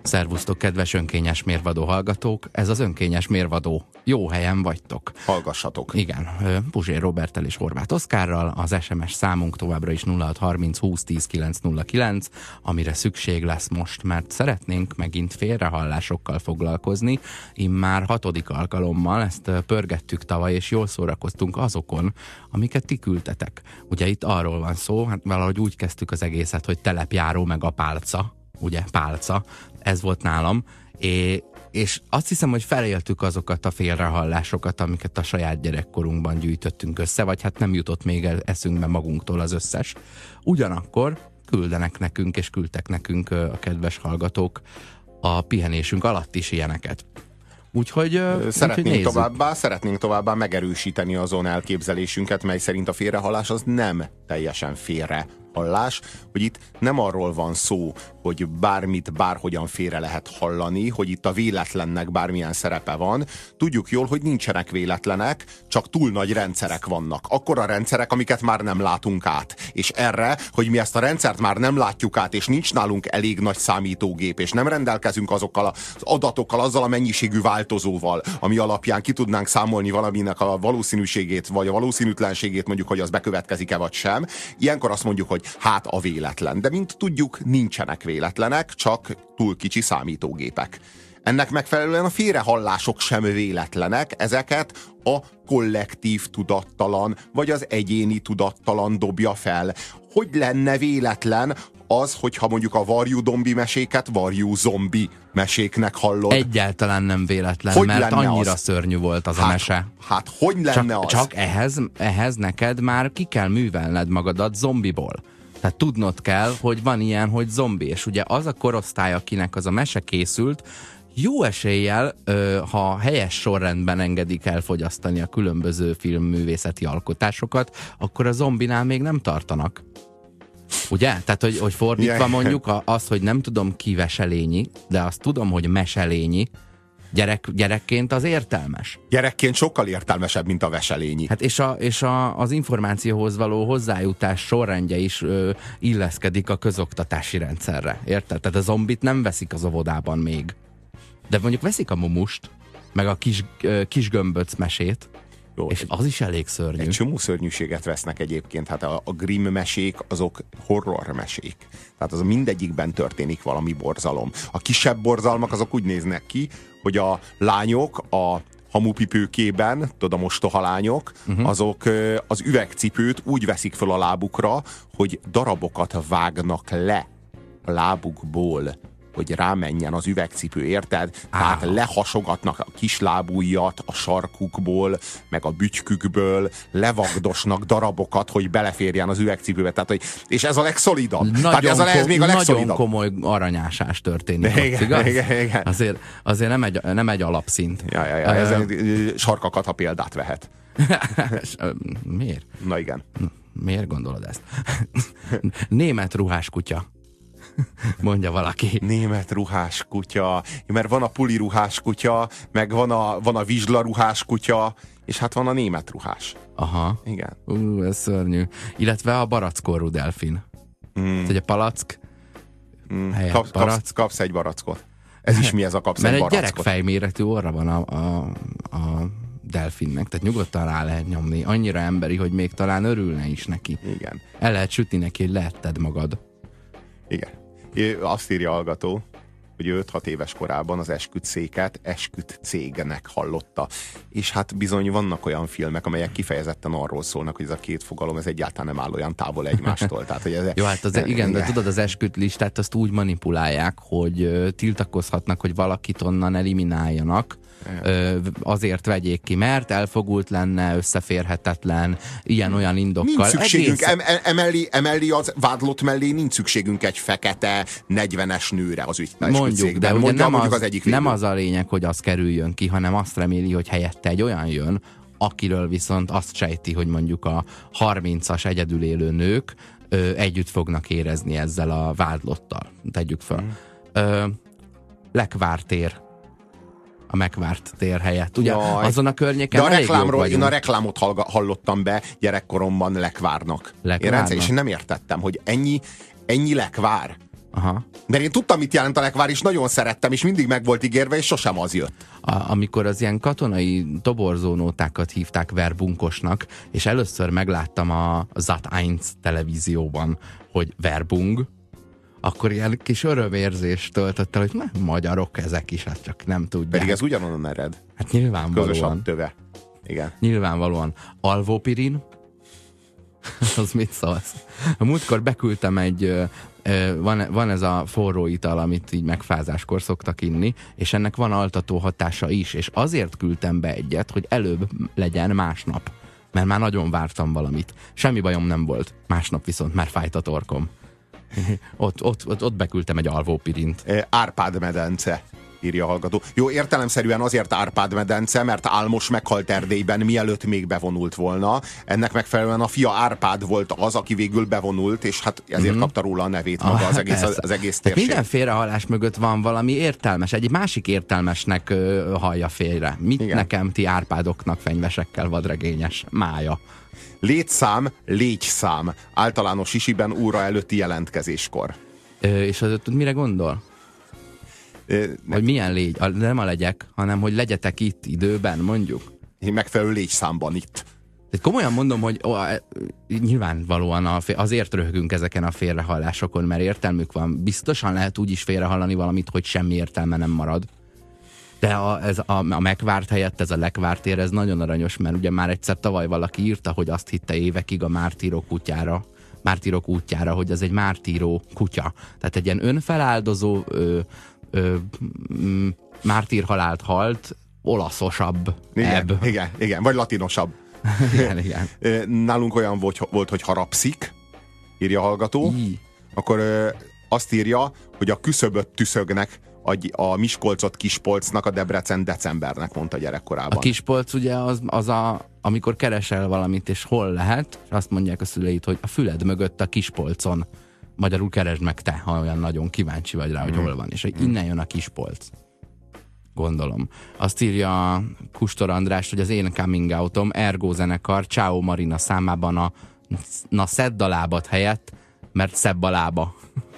Szervusztok, kedves önkényes mérvadó hallgatók! Ez az önkényes mérvadó. Jó helyen vagytok. Hallgassatok. Igen, Puzsér Roberttel és Horváth Oszkárral. Az SMS számunk továbbra is 0630 20 10 909, amire szükség lesz most, mert szeretnénk megint félrehallásokkal foglalkozni. Immár 6. alkalommal ezt pörgettük tavaly, és jól szórakoztunk azokon, amiket ti küldtetek. Ugye itt arról van szó, hát valahogy úgy kezdtük az egészet, hogy telepjáró meg a pálca. Ugye, pálca. Ez volt nálam. És azt hiszem, hogy feléltük azokat a félrehallásokat, amiket a saját gyerekkorunkban gyűjtöttünk össze, vagy hát nem jutott még eszünkbe magunktól az összes. Ugyanakkor küldenek nekünk, és küldtek nekünk a kedves hallgatók a pihenésünk alatt is ilyeneket. Úgyhogy szeretnénk továbbá megerősíteni azon elképzelésünket, mely szerint a félrehallás az nem teljesen félrehallás, hogy itt nem arról van szó, hogy bármit bárhogyan félre lehet hallani, hogy itt a véletlennek bármilyen szerepe van. Tudjuk jól, hogy nincsenek véletlenek, csak túl nagy rendszerek vannak. Akkora rendszerek, amiket már nem látunk át. És erre, hogy mi ezt a rendszert már nem látjuk át, és nincs nálunk elég nagy számítógép, és nem rendelkezünk azokkal az adatokkal, azzal a mennyiségű változóval, ami alapján ki tudnánk számolni valaminek a valószínűségét, vagy a valószínűtlenségét, mondjuk, hogy az bekövetkezik-e vagy sem. Ilyenkor azt mondjuk, hogy hát a véletlen. De mint tudjuk, nincsenek véletlenek, csak túl kicsi számítógépek. Ennek megfelelően a félrehallások sem véletlenek, ezeket a kollektív tudattalan, vagy az egyéni tudattalan dobja fel. Hogy lenne véletlen az, hogyha mondjuk a varjú dombi meséket varjú zombi meséknek hallod? Egyáltalán nem véletlen, hogy mert annyira az? szörnyű volt az a mese. Hát hogy lenne az? Csak ehhez neked már ki kell művelned magadat zombiból. Tehát tudnod kell, hogy van ilyen, hogy zombi, és ugye az a korosztály, akinek az a mese készült, jó eséllyel, ha helyes sorrendben engedik elfogyasztani a különböző filmművészeti alkotásokat, akkor a zombinál még nem tartanak. Ugye? Tehát, hogy fordítva mondjuk az, hogy nem tudom ki veselényi, de azt tudom, hogy meselényi, gyerekként az értelmes. Gyerekként sokkal értelmesebb, mint a veselényi. Hát és az információhoz való hozzájutás sorrendje is illeszkedik a közoktatási rendszerre. Érted? Tehát a zombit nem veszik az óvodában még. De mondjuk veszik a Mumust, meg a kis gömböc mesét, jó, és az is elég szörnyű. Egy csomó szörnyűséget vesznek egyébként. Hát a Grimm mesék, azok horror mesék. Tehát az mindegyikben történik valami borzalom. A kisebb borzalmak azok úgy néznek ki, hogy a lányok a hamupipőkében, tudod, a mostoha lányok, azok az üvegcipőt úgy veszik föl a lábukra, hogy darabokat vágnak le a lábukból, hogy rámenjen az üvegcipő, érted? Tehát lehasogatnak a kislábújjat a sarkukból, meg a bütykükből, levagdosnak darabokat, hogy beleférjen az üvegcipőbe. Tehát, és ez a legszolidabb. Tehát ez még a legszolidabb. Nagyon komoly aranyásás történik. Igen. Azért nem egy alapszint. Ezen sarkakat, ha példát vehet. Miért? Na igen. Miért gondolod ezt? Német ruhás kutya. Mondja valaki. Német ruhás kutya, mert van a puli ruhás kutya, meg van a vizsla ruhás kutya, és hát van a német ruhás. Aha. Igen. Ez szörnyű. Illetve a barackkorú delfin. Hogy a palack kapsz egy barackot. Ez is mi ez a kapsz mert egy barackot? Mert egy gyerekfejméretű orra van a delfinnek, tehát nyugodtan rá lehet nyomni. Annyira emberi, hogy még talán örülne is neki. Igen. El lehet sütni neki, hogy lehetted magad. Igen. Azt írja a hallgató, hogy 5-6 éves korában az esküdtszéket esküdtcégnek hallotta. És hát bizony vannak olyan filmek, amelyek kifejezetten arról szólnak, hogy ez a két fogalom ez egyáltalán nem áll olyan távol egymástól. Tehát, hogy ez, jó, hát igen, de tudod, az esküdt listát azt úgy manipulálják, hogy tiltakozhatnak, hogy valakit onnan elimináljanak, azért vegyék ki, mert elfogult lenne, összeférhetetlen, ilyen-olyan indokkal. Nincs szükségünk, emellé az vádlott mellé nincs szükségünk egy fekete 40-es nőre az ügyben. Mondjuk, de ugye nem az a lényeg, hogy az kerüljön ki, hanem azt reméli, hogy helyette egy olyan jön, akiről viszont azt sejti, hogy mondjuk a 30-as egyedül élő nők együtt fognak érezni ezzel a vádlottal. Tegyük fel. Lekvártér. A megvárt tér helyett. Ugye azon a környéken én a reklámot hallottam be gyerekkoromban lekvárnak. És nem értettem, hogy ennyi lekvár. Aha. Mert én tudtam, mit jelent a lekvár, és nagyon szerettem, és mindig meg volt ígérve, és sosem az jött. Amikor az ilyen katonai toborzónótákat hívták verbunkosnak, és először megláttam a Sat.1 televízióban, hogy verbung, akkor ilyen kis örömérzést töltött el, hogy magyarok ezek is, hát csak nem tudják. Pedig ez ugyanonnan ered. Hát nyilvánvalóan. Közös a töve. Igen. Nyilvánvalóan. Alvopirin? Az mit szólsz? A múltkor beküldtem van ez a forró ital, amit így megfázáskor szoktak inni, és ennek van altató hatása is, és azért küldtem be egyet, hogy előbb legyen másnap. Mert már nagyon vártam valamit. Semmi bajom nem volt. Másnap viszont már fájt a torkom. Ott beküldtem egy alvópirint. Árpád-medence, írja a hallgató. Jó, értelemszerűen azért Árpád-medence, mert Álmos meghalt Erdélyben, mielőtt még bevonult volna. Ennek megfelelően a fia Árpád volt az, aki végül bevonult, és hát ezért kapta róla a nevét maga az egész térség. Minden félrehalás mögött van valami értelmes. Egy másik értelmesnek hallja félre. Mit igen. Nekem ti Árpádoknak fenyvesekkel vadregényes mája? Létszám, légyszám. Általános isiben óra előtti jelentkezéskor. És az mire gondol? Hogy milyen légy? Nem a legyek, hanem hogy legyetek itt időben, mondjuk. Megfelelő légyszámban itt. Tehát komolyan mondom, hogy nyilvánvalóan azért röhögünk ezeken a félrehallásokon, mert értelmük van. Biztosan lehet úgy is félrehallani valamit, hogy semmi értelme nem marad. De a megvárt helyett ez a lekvártér, ez nagyon aranyos, mert ugye már egyszer tavaly valaki írta, hogy azt hitte évekig a mártírok útjára, hogy ez egy mártíró kutya. Tehát egy ilyen önfeláldozó mártírhalált halt, olaszosabb ebb. Igen, vagy latinosabb. igen. Nálunk olyan volt, hogy harapszik, írja a hallgató, akkor azt írja, hogy a küszöböt tüszögnek a Miskolcot Kispolcnak, a Debrecen decembernek, mondta gyerekkorában. A Kispolc ugye az amikor keresel valamit, és hol lehet, és azt mondják a szüleid, hogy a füled mögött a Kispolcon. Magyarul keresd meg te, ha olyan nagyon kíváncsi vagy rá, hogy hol van. És hogy innen jön a Kispolc. Gondolom. Azt írja Kustor András, hogy az én coming outom Ergo zenekar Ciao Marina számában na szedd a lábad helyett, mert szebb a lába.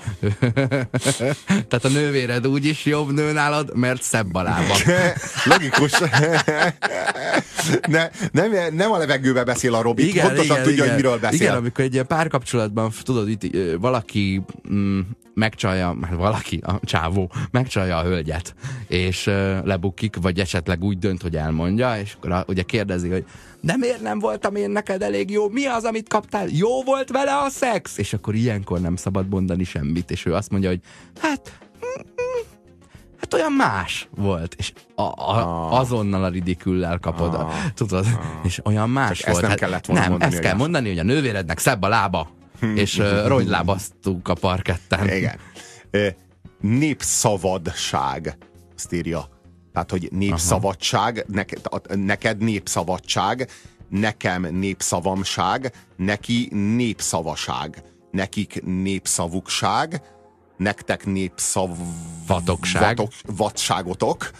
Tehát a nővéred úgyis jobb nő nálad, mert szebb a lába. Logikus. Nem a levegőbe beszél a Robi, pontosan tudja, hogy miről beszél. Igen, amikor egy ilyen párkapcsolatban, tudod, itt valaki megcsalja, a csávó megcsalja a hölgyet, és lebukik, vagy esetleg úgy dönt, hogy elmondja, és akkor ugye kérdezi, hogy de miért nem voltam én neked elég jó? Mi az, amit kaptál? Jó volt vele a szex? És akkor ilyenkor nem szabad mondani semmit, és ő azt mondja, hogy hát olyan más volt, és azonnal a ridiküllel kapod, tudod, és olyan más csak volt. Ezt nem kellett volna mondani. Ezt kell mondani, hogy a nővérednek szebb a lába, és rongylábaztuk a parketten. Igen. Népszabadság, azt írja. Tehát, hogy népszabadság, neked népszabadság, nekem népszavamság, neki népszavaság, nekik népszavukság, nektek vatságotok,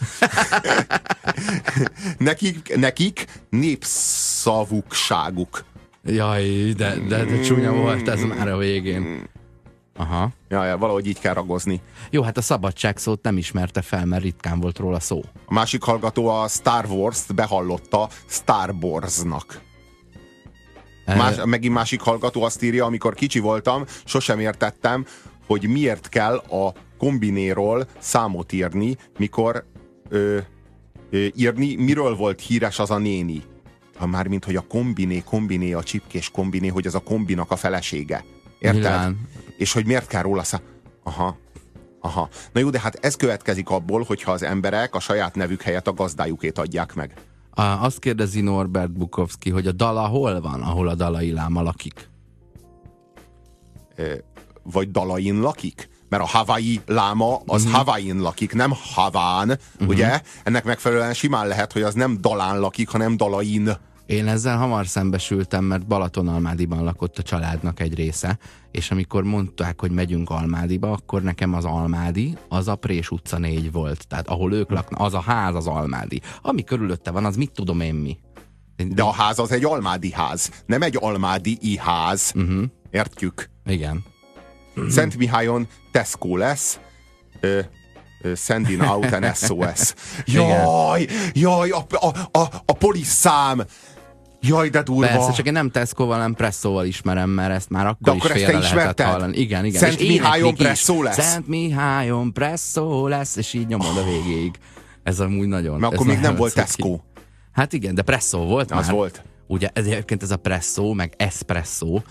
nekik népszavukságuk. Jaj, de csúnya volt ez már a végén. Aha. Ja, valahogy így kell ragozni. Jó, hát a szabadság szót nem ismerte fel, mert ritkán volt róla szó. A másik hallgató a Star Wars-t behallotta Star Wars-nak. Megint másik hallgató azt írja, amikor kicsi voltam, sosem értettem, hogy miért kell a kombinéról számot írni, mikor írni, miről volt híres az a néni. Mármint, hogy a kombiné, a csipkés kombiné, hogy az a kombinak a felesége. Érted? Milán. És hogy miért kell róla Aha. Na jó, de hát ez következik abból, hogyha az emberek a saját nevük helyett a gazdájukét adják meg. Azt kérdezi Norbert Bukowski, hogy a Dala hol van, ahol a Dalai Láma lakik? Vagy Dalain lakik? Mert a Hawaii láma az Hawaiin lakik, nem Haván, ugye? Ennek megfelelően simán lehet, hogy az nem Dalán lakik, hanem Dalain. Én ezzel hamar szembesültem, mert Balatonalmádiban lakott a családnak egy része, és amikor mondták, hogy megyünk Almádiba, akkor nekem az Almádi, az a Prés utca 4 volt. Tehát ahol ők laknak, az a ház az Almádi. Ami körülötte van, az mit tudom én mi. De a ház az egy almádi ház, nem egy almádi ház. Értjük? Igen. Szentmihályon Tesco lesz, sending out an SOS. Jaj, a poliszszám! Jaj, de durva. Persze, csak én nem Tesco-val, hanem Presszóval ismerem, mert ezt már akkor is félre lehetett hallani. Igen. Szentmihályon Presszó lesz. Szentmihályon Presszó lesz, és így nyomod a végéig. Ez amúgy nagyon... Mert akkor még nem volt Tesco. Hát igen, de Presszó volt már. Az volt. Ugye egyébként ez a Presszó, meg Espresso,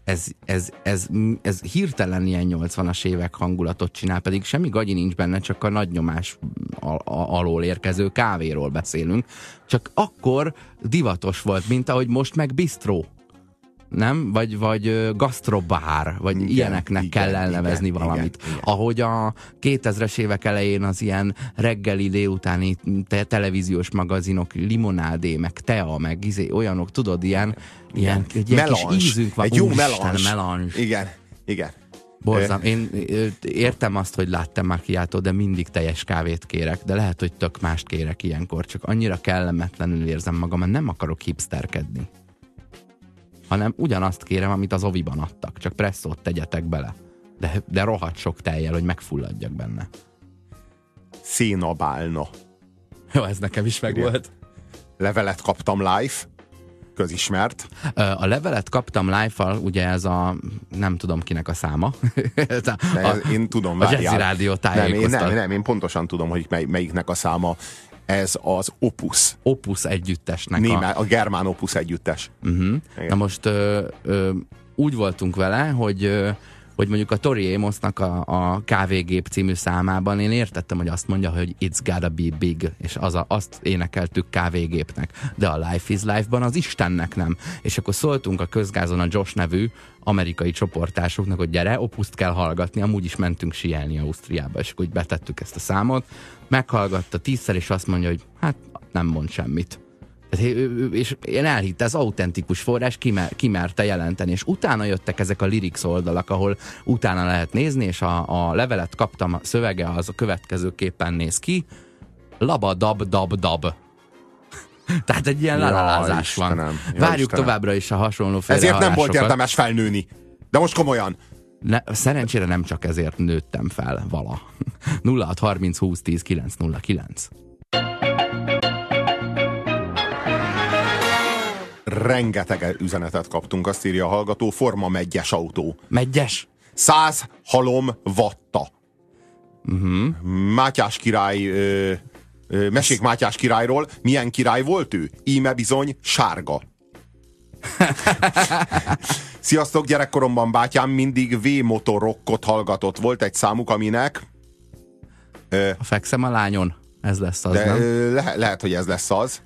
ez hirtelen ilyen 80-as évek hangulatot csinál, pedig semmi gagyi nincs benne, csak a nagy nyomás alól érkező kávéról beszélünk. Csak akkor divatos volt, mint ahogy most meg bistró. Nem? Vagy gasztrobár, vagy igen, ilyeneknek kell elnevezni valamit. Igen. Ahogy a 2000-es évek elején az ilyen reggeli, délutáni televíziós magazinok, limonádé, meg tea, meg olyanok, tudod, ilyen kis ízünk van. Egy jó melange. Igen. Borzám, én értem azt, hogy latte macchiato, de mindig teljes kávét kérek, de lehet, hogy tök mást kérek ilyenkor, csak annyira kellemetlenül érzem magam, mert nem akarok hipsterkedni. Hanem ugyanazt kérem, amit az oviban adtak, csak presszót tegyetek bele. De rohadt sok tejjel, hogy megfulladjak benne. Szénabálna. Jó, ez nekem is megvolt. Levelet kaptam live, közismert. A levelet kaptam live-val, ugye ez a, nem tudom kinek a száma. Én tudom, a Jazzy Rádió tájékoztat. Nem, én pontosan tudom, hogy melyiknek a száma. Ez az Opus. Opus együttesnek. A germán Opus együttes. Na most úgy voltunk vele, hogy mondjuk a Tori Amosnak a Kávégép című számában én értettem, hogy azt mondja, hogy it's gotta be big, és azt énekeltük Kávégépnek. De a Life is Life-ban az Istennek nem. És akkor szóltunk a Közgázon a Josh nevű amerikai csoporttársuknak, hogy gyere, Opust kell hallgatni, amúgy is mentünk síelni Ausztriába, és akkor úgy betettük ezt a számot, meghallgatta 10-szer, és azt mondja, hogy hát nem mond semmit. És én elhitte, ez autentikus forrás, kimerte jelenteni, és utána jöttek ezek a lyrics oldalak, ahol utána lehet nézni, és a levelet kaptam, a szövege az a következőképpen néz ki, labadab-dab-dab. Tehát egy ilyen lalálázás van. Várjuk Istenem. Továbbra is a hasonló félrehallásokat. Ezért nem volt érdemes felnőni. De most komolyan. Szerencsére nem csak ezért nőttem fel vala. 0630 20 10 909. Rengeteg üzenetet kaptunk, azt írja a hallgató, forma meggyes autó. Meggyes? 100 halom vatta. Mátyás király, mesék Mátyás királyról. Milyen király volt ő? Íme bizony sárga. Sziasztok, gyerekkoromban bátyám mindig V-motorrockot hallgatott. Volt egy számuk, aminek... A fekszem a lányon. Ez lesz az, de, nem? Lehet, hogy ez lesz az.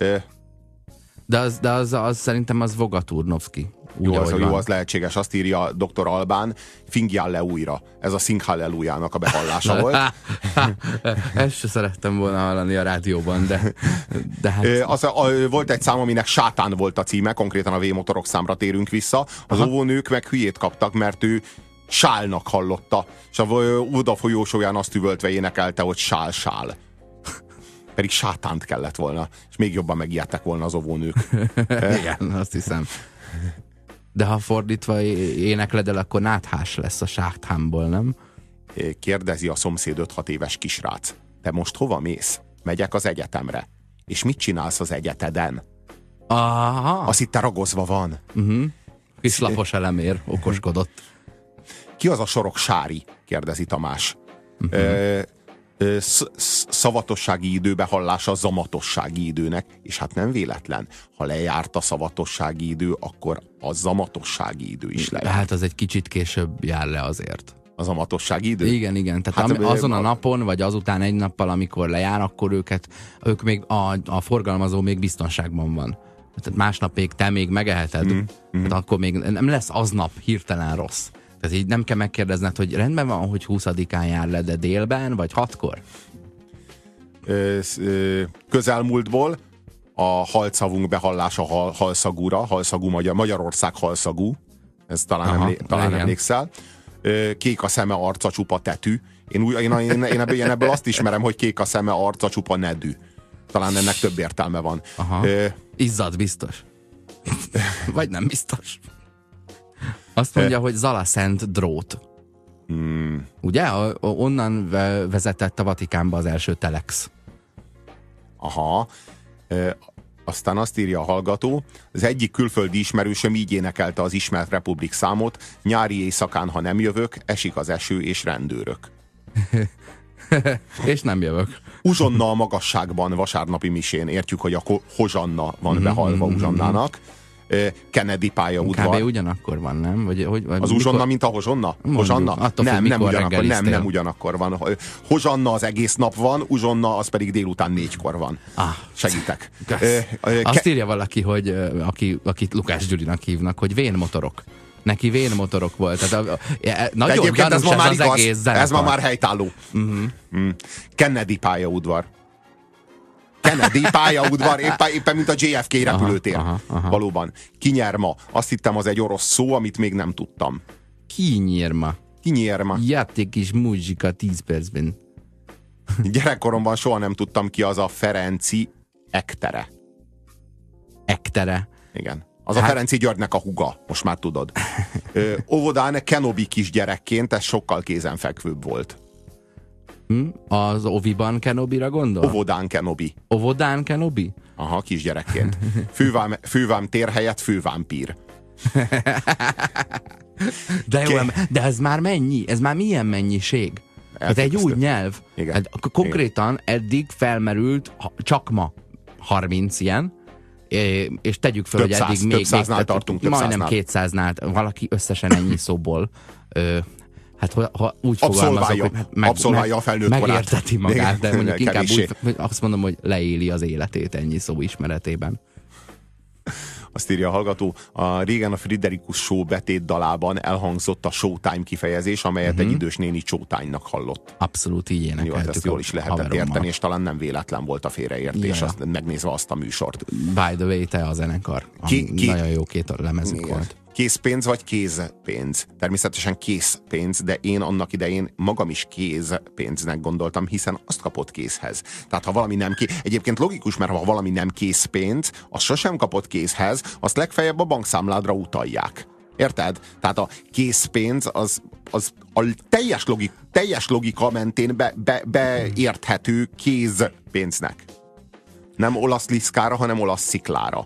De az szerintem az Vogaturnovszki. Jó, az lehetséges, azt írja Dr. Albán, fingjál le újra. Ez a Sing Hallelujah-nak a behallása volt. Ezt se szerettem volna hallani a rádióban, de hát... Volt egy szám, aminek Sátán volt a címe, konkrétan a V-motorok számra térünk vissza. Az óvónők meg hülyét kaptak, mert ő sálnak hallotta, és a Oda folyósóján azt üvöltve énekelte, hogy sál. Pedig sátánt kellett volna, és még jobban megijedtek volna az óvónők. Igen, azt hiszem. De ha fordítva énekled el, akkor náthás lesz a sátánból, nem? Kérdezi a szomszéd 5-6 éves kisrác. Te most hova mész? Megyek az egyetemre. És mit csinálsz az egyeteden? Aha. Azt itt ragozva van. Kis lapos elemér okoskodott. Ki az a sorok Sári? Kérdezi Tamás. Szavatossági időbe hallása zamatossági időnek, és hát nem véletlen. Ha lejárt a szavatossági idő, akkor a zamatossági idő is lejárt. Hát az egy kicsit később jár le azért. A zamatossági idő? Igen. Tehát hát, azon a napon, vagy azután egy nappal, amikor lejár, akkor ők még a forgalmazó még biztonságban van. Tehát másnap még te még megeheted, tehát akkor még nem lesz aznap hirtelen rossz. Tehát így nem kell megkérdezned, hogy rendben van, hogy 20-án jár le, de délben, vagy 6-kor? Közelmúltból a halszavunk behallása halszagúra, halszagú Magyarország halszagú, ez talán emlékszel. Kék a szeme, arca csupa tetű. Én ebből azt ismerem, hogy kék a szeme, arca csupa nedű. Talán ennek több értelme van. Izzad biztos. Vagy nem biztos. Azt mondja, hogy Zala Szent drót. Ugye? Onnan vezetett a Vatikánba az első telex. Aha. Aztán azt írja a hallgató, az egyik külföldi ismerősöm így énekelte az Ismert Republik számot: nyári éjszakán, ha nem jövök, esik az eső és rendőrök. És nem jövök. Uzsonna a magasságban vasárnapi misén. Értjük, hogy a Hozsanna van behalva Uzsonnának. Kennedy pályaudvar. Kb. Ugyanakkor van, nem? Vagy az Uzsonna, mint a Hozsonna? Hozsanna? Nem ugyanakkor van. Hozsanna az egész nap van, Uzsonna az pedig délután 4-kor van. Segítek. Azt írja valaki, hogy akit Lukács Gyurinak hívnak, hogy vénmotorok. Neki vénmotorok volt. Tehát nagyon gyanús ez az egész zenekar. Ez ma már helytálló. Kennedy pályaudvar. Kennedy pályaudvar, éppen mint a JFK repülőtér. Aha. Valóban. Kinyerma. Azt hittem, az egy orosz szó, amit még nem tudtam. Kinyerma. Játék és muzsika 10 percben. Gyerekkoromban soha nem tudtam ki, az a Ferenci Ektere. Ektere? Igen. Az a Ferenci Györgynek a húga, most már tudod. Óvodán Kenobi kisgyerekként ez sokkal kézenfekvőbb volt. Az Oviban Kenobira gondol? Óvodán Kenobi? Aha, kisgyerekként. Fővám tér helyett fővámpír. De jó, de ez már mennyi? Ez már milyen mennyiség? Ez egy új nyelv. Hát, konkrétan eddig felmerült csak ma 30 ilyen, és tegyük fel, hogy eddig még majdnem 200-nál valaki összesen ennyi szóból hát ha úgy fogalmazok, hogy abszolválja a felnőtt korát. Megérteti magát, de mondjuk inkább úgy, azt mondom, hogy leéli az életét ennyi szó ismeretében. Azt írja a hallgató, régen a Friderikus Show betét dalában elhangzott a Showtime kifejezés, amelyet egy idős néni Showtime-nak hallott. Abszolút így énekeltük. Jó, ezt jól is lehetett érteni, és talán nem véletlen volt a félreértés, megnézve azt a műsort. By the way, te a zenekar. Nagyon jó két lemezük volt. Készpénz vagy kézpénz? Természetesen készpénz, de én annak idején magam is kézpénznek gondoltam, hiszen azt kapott kézhez. Tehát ha valami nem egyébként logikus, mert ha valami nem készpénz, az sosem kapott kézhez, azt legfeljebb a bankszámládra utalják. Érted? Tehát a készpénz az a teljes logika mentén beérthető kézpénznek. Nem olasz liszkára, hanem olasz sziklára.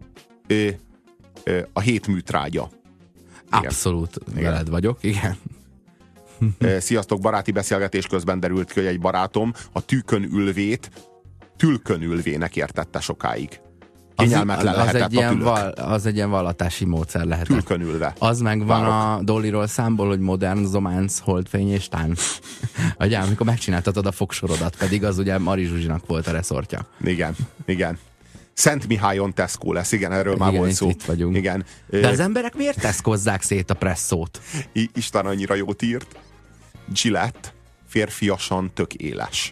A hétműtrágya. Abszolút veled vagyok, igen. Sziasztok, baráti beszélgetés közben derült ki, hogy egy barátom a tülkönülvét tülkönülvének értette sokáig. Kényelmetlen lehetett a tülök. Az egy ilyen vallatási módszer lehetett. Tülkönülve. Az meg van a Dollyról számból, hogy modern zománc, holdfény és tánc. Ugye, amikor megcsináltatod a fogsorodat, pedig az ugye Mari Zsuzsinak volt a reszortja. Igen. Szent Mihályon Tesco lesz, igen, erről már volt szó. Itt vagyunk. Igen. De az emberek miért teszkozzák szét a presszót? Isten annyira jót írt. Gillette, férfiasan tök éles.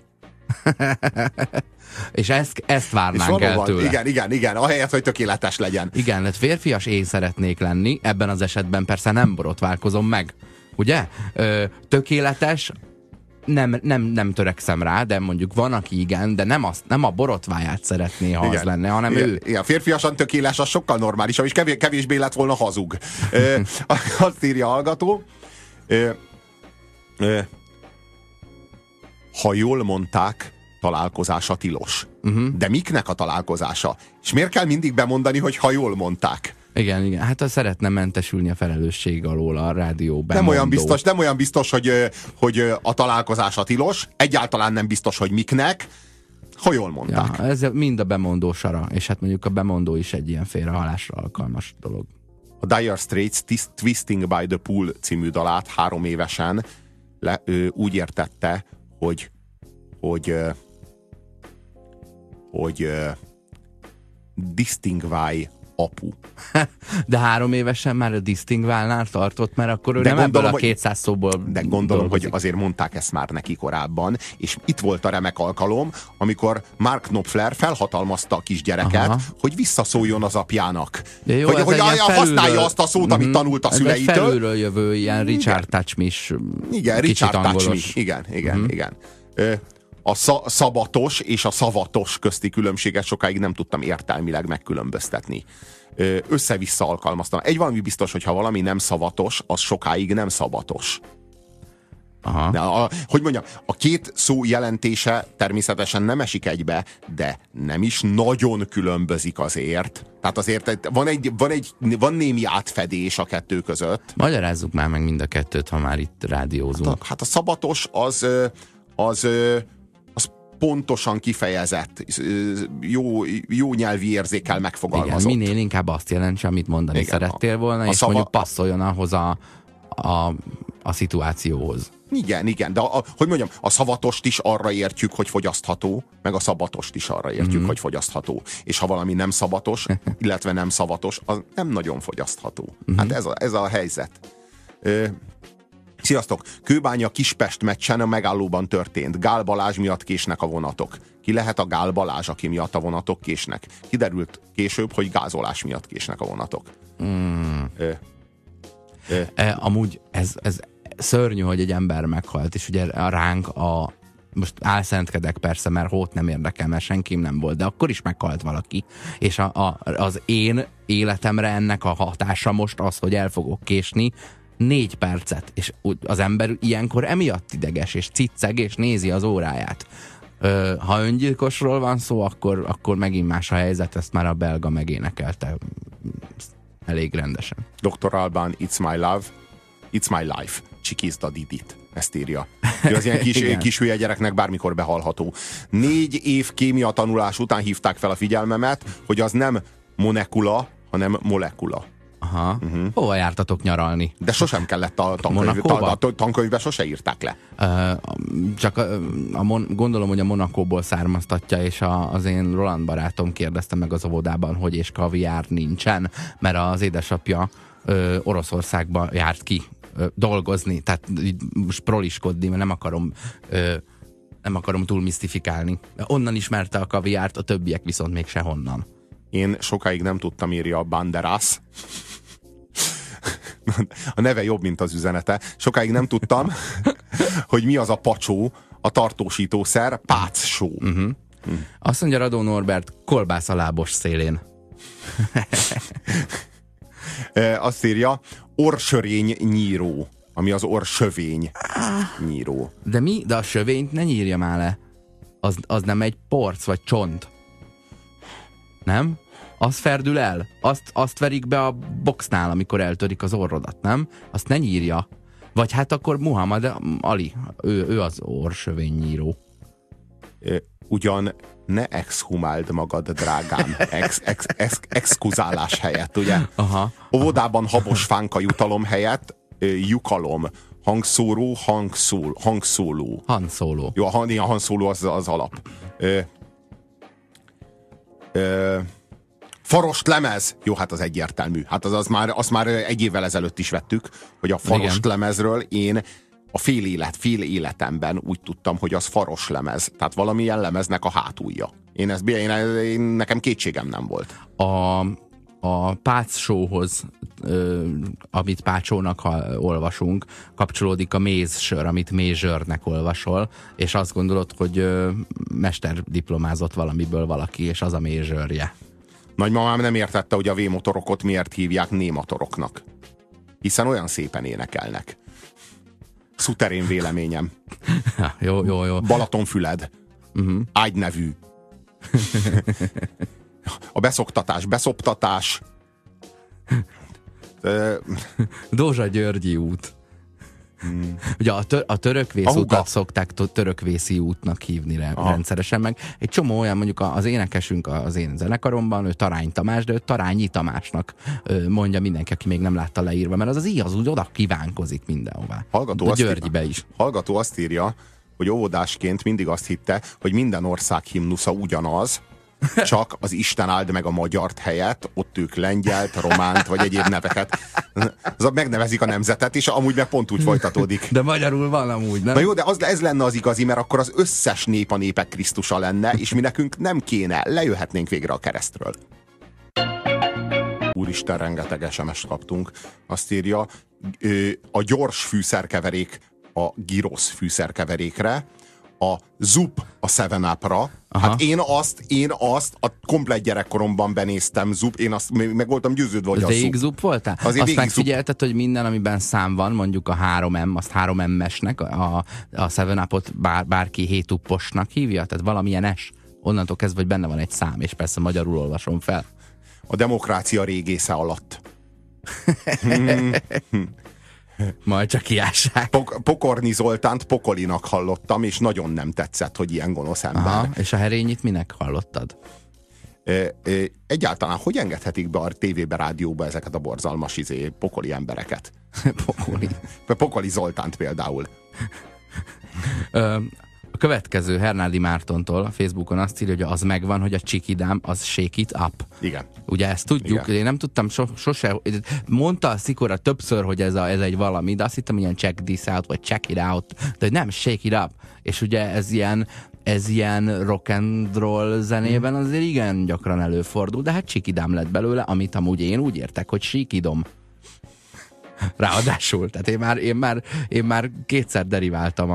És ezt várnánk el tőle. Igen, ahelyett, hogy tökéletes legyen. Igen, hát férfias én szeretnék lenni, ebben az esetben persze nem borotválkozom meg. Ugye? Tökéletes, nem törekszem rá, de mondjuk van, aki igen, de nem a borotváját szeretné, ha az lenne, hanem ő. Igen, férfiasan tökéletes, az sokkal normálisabb, és kevésbé lett volna hazug. Azt írja a hallgató. Ha jól mondták, találkozása tilos. De miknek a találkozása? És miért kell mindig bemondani, hogy ha jól mondták? Igen. Hát szeretne mentesülni a felelősség alól a rádió bemondó. Nem olyan biztos, hogy a találkozása tilos. Egyáltalán nem biztos, hogy miknek. Ha jól mondták. Ja, ez mind a bemondó sara. És hát mondjuk a bemondó is egy ilyen félrehalásra alkalmas dolog. A Dire Straits Twisting by the Pool című dalát 3 évesen úgy értette, hogy distingválj apu. De 3 évesen már a distingválnál tartott, mert akkor ő nem ebből a 200 szóból de gondolom, hogy azért mondták ezt már neki korábban, és itt volt a remek alkalom, amikor Mark Knopfler felhatalmazta a kisgyereket, hogy visszaszóljon az apjának. Jó, hogy használja azt a szót, amit tanult a szüleitől. Ez felülről jövő ilyen Richard Touchmish. Igen, Richard Touchmish. Igen. A szabatos és a szavatos közti különbséget sokáig nem tudtam értelmileg megkülönböztetni. Össze-vissza alkalmaztam. Egy valami biztos, hogy ha valami nem szavatos, az sokáig nem szabatos. Aha. De hogy mondjam, a két szó jelentése természetesen nem esik egybe, de nem is nagyon különbözik azért. Tehát azért van némi átfedés a kettő között. Magyarázzuk már meg mind a kettőt, ha már itt rádiózunk. Hát a szabatos az pontosan kifejezett, jó nyelvi érzékkel megfogalmazott. Igen, minél inkább azt jelentse, amit mondani szerettél volna, és mondjuk passzoljon ahhoz a szituációhoz. Igen, de hogy mondjam, a szavatost is arra értjük, hogy fogyasztható, meg a szabatost is arra értjük, hogy fogyasztható. És ha valami nem szabatos, illetve nem szavatos, az nem nagyon fogyasztható. Hát ez a helyzet. Sziasztok! Kőbánya Kispest meccsen a megállóban történt. Gál Balázs miatt késnek a vonatok. Ki lehet a Gál Balázs, aki miatt a vonatok késnek? Kiderült később, hogy gázolás miatt késnek a vonatok. Amúgy ez szörnyű, hogy egy ember meghalt, és ugye ránk most álszentkedek persze, mert hót nem érdekel, mert senkim nem volt, de akkor is meghalt valaki. És az én életemre ennek a hatása most az, hogy el fogok késni 4 percet, és az ember ilyenkor emiatt ideges, és cicceg, és nézi az óráját. Ha öngyilkosról van szó, akkor megint más a helyzet, ezt már a belga megénekelte elég rendesen. Dr. Alban, It's My Love, It's My Life, Csikizda Didit. Ezt írja. Az ilyen kis hülye gyereknek bármikor behalható. 4 év kémia tanulás után hívták fel a figyelmemet, hogy az nem monekula, hanem molekula. Aha. Hova jártatok nyaralni? De sosem kellett a tankönyvbe sose írták le. Csak gondolom, hogy a Monakóból származtatja, és az én Roland barátom kérdezte meg az óvodában, hogy és kaviár nincsen, mert az édesapja Oroszországba járt ki dolgozni, tehát most proliskodni, mert nem akarom túl misztifikálni. Onnan ismerte a kaviárt, a többiek viszont még sehonnan. Én sokáig nem tudtam, írja Banderas. A neve jobb, mint az üzenete. Sokáig nem tudtam, hogy mi az a pacsó, a tartósítószer, pácsó. Azt mondja Radó Norbert, kolbász a lábos szélén. Azt írja, orsörény nyíró, ami az orsövény nyíró. De mi? De a sövényt ne nyírja már le. Az nem egy porc vagy csont. Nem? Az ferdül el. Azt verik be a boxnál, amikor eltörik az orrodat, nem? Azt ne nyírja. Vagy hát akkor Muhammad Ali, ő az orsövénynyíró. Ugyan ne exhumáld magad, drágám. Exkuzálás helyett, ugye? Aha. Óvodában habos fánka jutalom helyett jukalom. Hangszóró, hangszóló. Hanszóló. Jó, a hanszóló az alap. Farost lemez. Jó, hát az egyértelmű. Hát azt már 1 évvel ezelőtt is vettük, hogy a farost lemezről én a fél életemben úgy tudtam, hogy az faros lemez. Tehát valamilyen lemeznek a hátulja. Nekem kétségem nem volt. A Pács Showhoz, amit Pácsónak olvasunk, kapcsolódik a mézsör, amit mézsörnek olvasol, és azt gondolod, hogy mesterdiplomázott valamiből valaki, és az a mézsörje. Nagymamám nem értette, hogy a V-motorokat miért hívják nématoroknak. Hiszen olyan szépen énekelnek. Szuterén véleményem. Jó. Balatonfüled. Ágynevű. A beszoptatás. Dózsa Györgyi út. Ugye a törökvész utat szokták törökvészi útnak hívni rendszeresen, meg egy csomó olyan, mondjuk az énekesünk az én zenekaromban, ő Tarány Tamás, de ő Tarányi Tamásnak mondja mindenki, aki még nem látta leírva, mert az így az úgy oda kívánkozik mindenhová. Györgyibe is. Hallgató azt írja, hogy óvodásként mindig azt hitte, hogy minden ország himnusza ugyanaz, csak az Isten áld meg a magyart helyett, ott ők lengyelt, románt, vagy egyéb neveket. Megnevezik a nemzetet, és amúgy meg pont úgy folytatódik. De magyarul van amúgy, nem? Na jó, de ez lenne az igazi, mert akkor az összes nép a népek Krisztusa lenne, és mi nekünk nem kéne, lejöhetnénk végre a keresztről. Úristen, rengeteg SMS-t kaptunk. Azt írja, a gyors fűszerkeverék a girosz fűszerkeverékre, a Zup a 7-Up-ra. Hát én azt a komplett gyerekkoromban benéztem Zup, én azt meg voltam győződve, hogy végig Zup voltál? Azt megfigyelted, hogy minden, amiben szám van, mondjuk a 3M, azt 3M-esnek, a 7-Up-ot bárki 7-upposnak hívja? Tehát valamilyen S. Onnantól kezdve, hogy benne van egy szám, és persze magyarul olvasom fel. A demokrácia régésze alatt. Majd csak kiássák. Pokorni Zoltánt Pokolinak hallottam, és nagyon nem tetszett, hogy ilyen gonosz ember. Aha, és a Herényit minek hallottad? Egyáltalán hogy engedhetik be a tévébe, rádióba ezeket a borzalmas pokoli embereket? Pokoli Zoltánt például. A következő Hernádi Mártontól a Facebookon azt írja, hogy az megvan, hogy a csikidám az shake it up. Igen. Ugye ezt tudjuk, igen. Én nem tudtam sose, mondta a Szikora többször, hogy ez egy valami, de azt hittem, hogy ilyen check this out, vagy check it out, de nem, shake it up. És ugye ez ilyen rock and roll zenében azért igen gyakran előfordul, de hát csikidám lett belőle, amit amúgy én úgy értek, hogy síkidom. Ráadásul, tehát én már kétszer deriváltam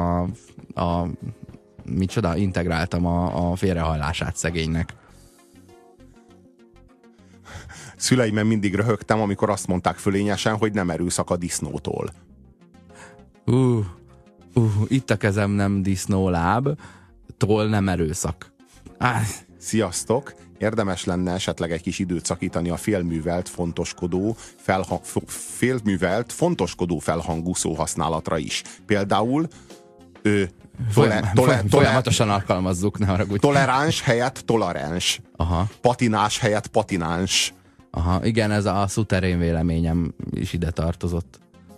integráltam a félrehallását szegénynek. Szüleimen mindig röhögtem, amikor azt mondták fölényesen, hogy nem erőszak a disznótól. Itt a kezem nem disznóláb, tól nem erőszak. Sziasztok! Érdemes lenne esetleg egy kis időt szakítani a félművelt, fontoskodó felhangú szóhasználatra is. Például folyamatosan alkalmazzuk, ne haragudj. Toleráns helyett toleráns. Aha. Patinás helyett patináns. Aha, igen, ez a szuterén véleményem is ide tartozott.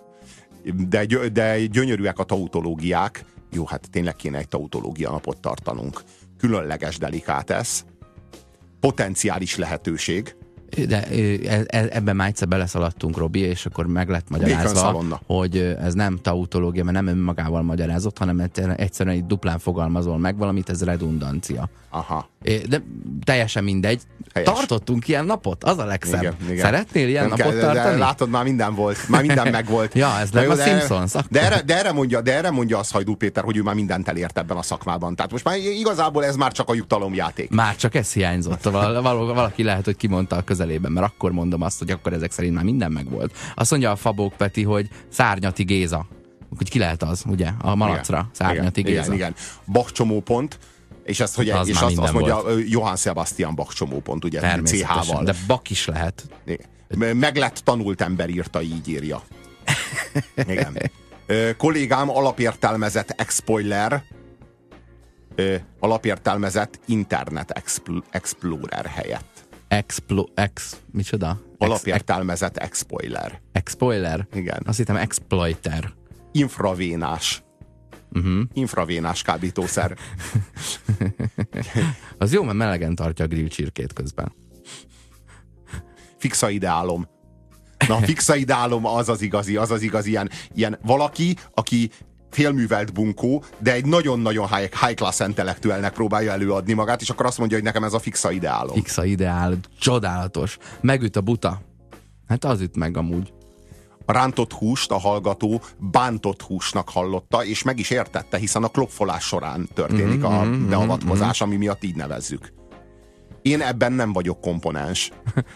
De gyönyörűek a tautológiák. Jó, hát tényleg kéne egy tautológia napot tartanunk. Különleges delikátesz. Potenciális lehetőség. De ebben már egyszer beleszaladtunk, Robi, és akkor meg lett magyarázva, hogy ez nem tautológia, mert nem önmagával magyarázott, hanem egyszerűen egy duplán fogalmazol meg valamit, ez redundancia. Aha. De teljesen mindegy. Helyes. Tartottunk ilyen napot? Az a legszebb. Igen. Szeretnél ilyen napot tartani? De látod, már minden volt. Már minden megvolt. Ja, ez nem a Simpsons. De erre mondja azt Hajdú Péter, hogy ő már mindent elért ebben a szakmában. Tehát most már igazából ez már csak a jutalomjáték. Már csak ez hiányzott. Valaki lehet, hogy kimondta a közelében, mert akkor mondom azt, hogy akkor ezek szerint már minden megvolt. Azt mondja a Fabók Peti, hogy Szárnyati Géza. Hogy ki lehet az, ugye? A malacra. Igen. Szárnyati Géza. Igen. Bach csomópont. És azt mondja Johann Sebastian Bach csomópont, ugye, CH-val. De Bach is lehet. Meg lett tanult ember írta, így írja. Igen. Kollégám alapértelmezett Explorer, alapértelmezett Internet Explorer helyett. Micsoda? Alapértelmezett Explorer. Explorer? Igen. Azt hittem exploiter. Infravénás. Infravénás kábítószer. Az jó, mert melegen tartja a grill csirkét közben. Fixa ideálom. Na, fixa ideálom az igazi ilyen valaki, aki félművelt bunkó, de egy nagyon-nagyon high class intellektuelnek próbálja előadni magát, és akkor azt mondja, hogy nekem ez a fixa ideálom. Fixa ideál, csodálatos. Megüt a buta. Hát az üt meg amúgy. A rántott húst a hallgató bántott húsnak hallotta, és meg is értette, hiszen a klopfolás során történik a beavatkozás, ami miatt így nevezzük. Én ebben nem vagyok komponens.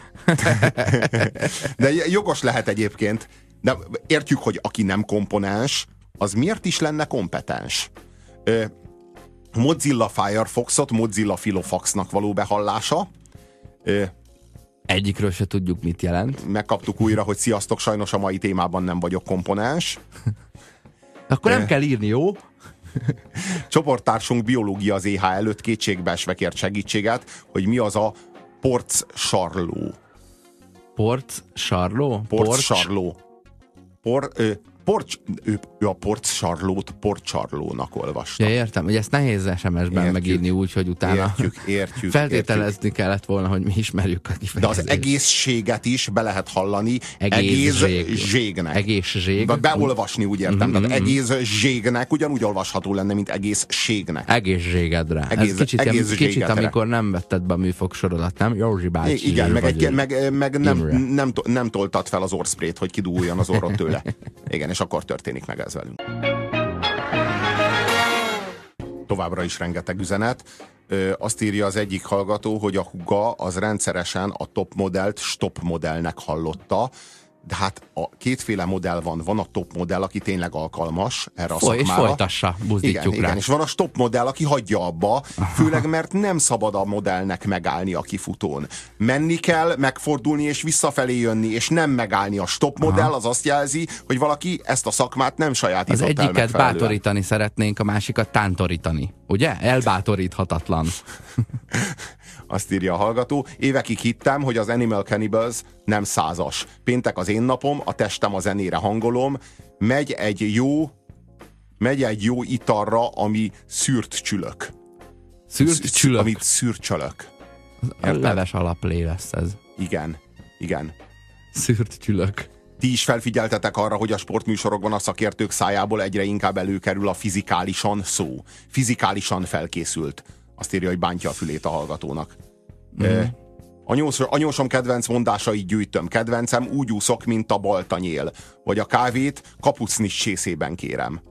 De jogos lehet egyébként. De értjük, hogy aki nem komponens, az miért is lenne kompetens? Mozilla Firefoxot Mozilla Filofaxnak való behallása. Egyikről se tudjuk, mit jelent. Megkaptuk újra, hogy sziasztok, sajnos a mai témában nem vagyok komponens. Akkor nem kell írni, jó? Csoporttársunk biológia az EH előtt kétségbeesve kért segítséget, hogy mi az a porcssarló. Porcssarló? Porcssarló. Ő a porcssarlót porcssarlónak olvasta. Ja, értem, hogy ezt nehéz SMS-ben megírni úgy, hogy utána értjük, feltételezni kellett volna, hogy mi ismerjük a kifejezést. De az egészséget is be lehet hallani egészségnek. Egészség. Beolvasni, úgy értem. Tehát egészségnek ugyanúgy olvasható lenne, mint egészségnek. Egészségedre. Ez kicsit, amikor nem vetted be a műfogsorodat, nem? Józsi bácsi. Igen, meg nem toltad fel az orrszprét, hogy kidúljon az orrod tőle. Igen, és akkor történik meg ez velünk. Továbbra is rengeteg üzenet. Azt írja az egyik hallgató, hogy a húga az rendszeresen a top modellt stop modellnek hallotta, de hát kétféle modell van. Van a top modell, aki tényleg alkalmas erre a szakmára. És folytassa, buzdítjuk rá. Igen, és van a stop modell, aki hagyja abba, főleg mert nem szabad a modellnek megállni a kifutón. Menni kell, megfordulni és visszafelé jönni, és nem megállni. A stop modell az azt jelzi, hogy valaki ezt a szakmát nem sajátított el megfelelően. Az egyiket bátorítani szeretnénk, a másikat tántorítani. Ugye? Elbátoríthatatlan. Azt írja a hallgató. Évekig hittem, hogy az Animal Cannibals nem 100-as. Péntek az én napom, a testem a zenére hangolom, megy egy jó italra, ami szűrt csülök. Szűrt csülök? Amit szűrt csülök. A leves alaplé lesz ez. Igen. Szűrt csülök. Ti is felfigyeltetek arra, hogy a sportműsorokban a szakértők szájából egyre inkább előkerül a fizikálisan szó. Fizikálisan felkészült. Azt írja, hogy bántja a fülét a hallgatónak. Anyósom kedvenc mondásait gyűjtöm. Kedvencem, úgy úszok, mint a baltanyél. Vagy a kávét kapucnis csészében kérem.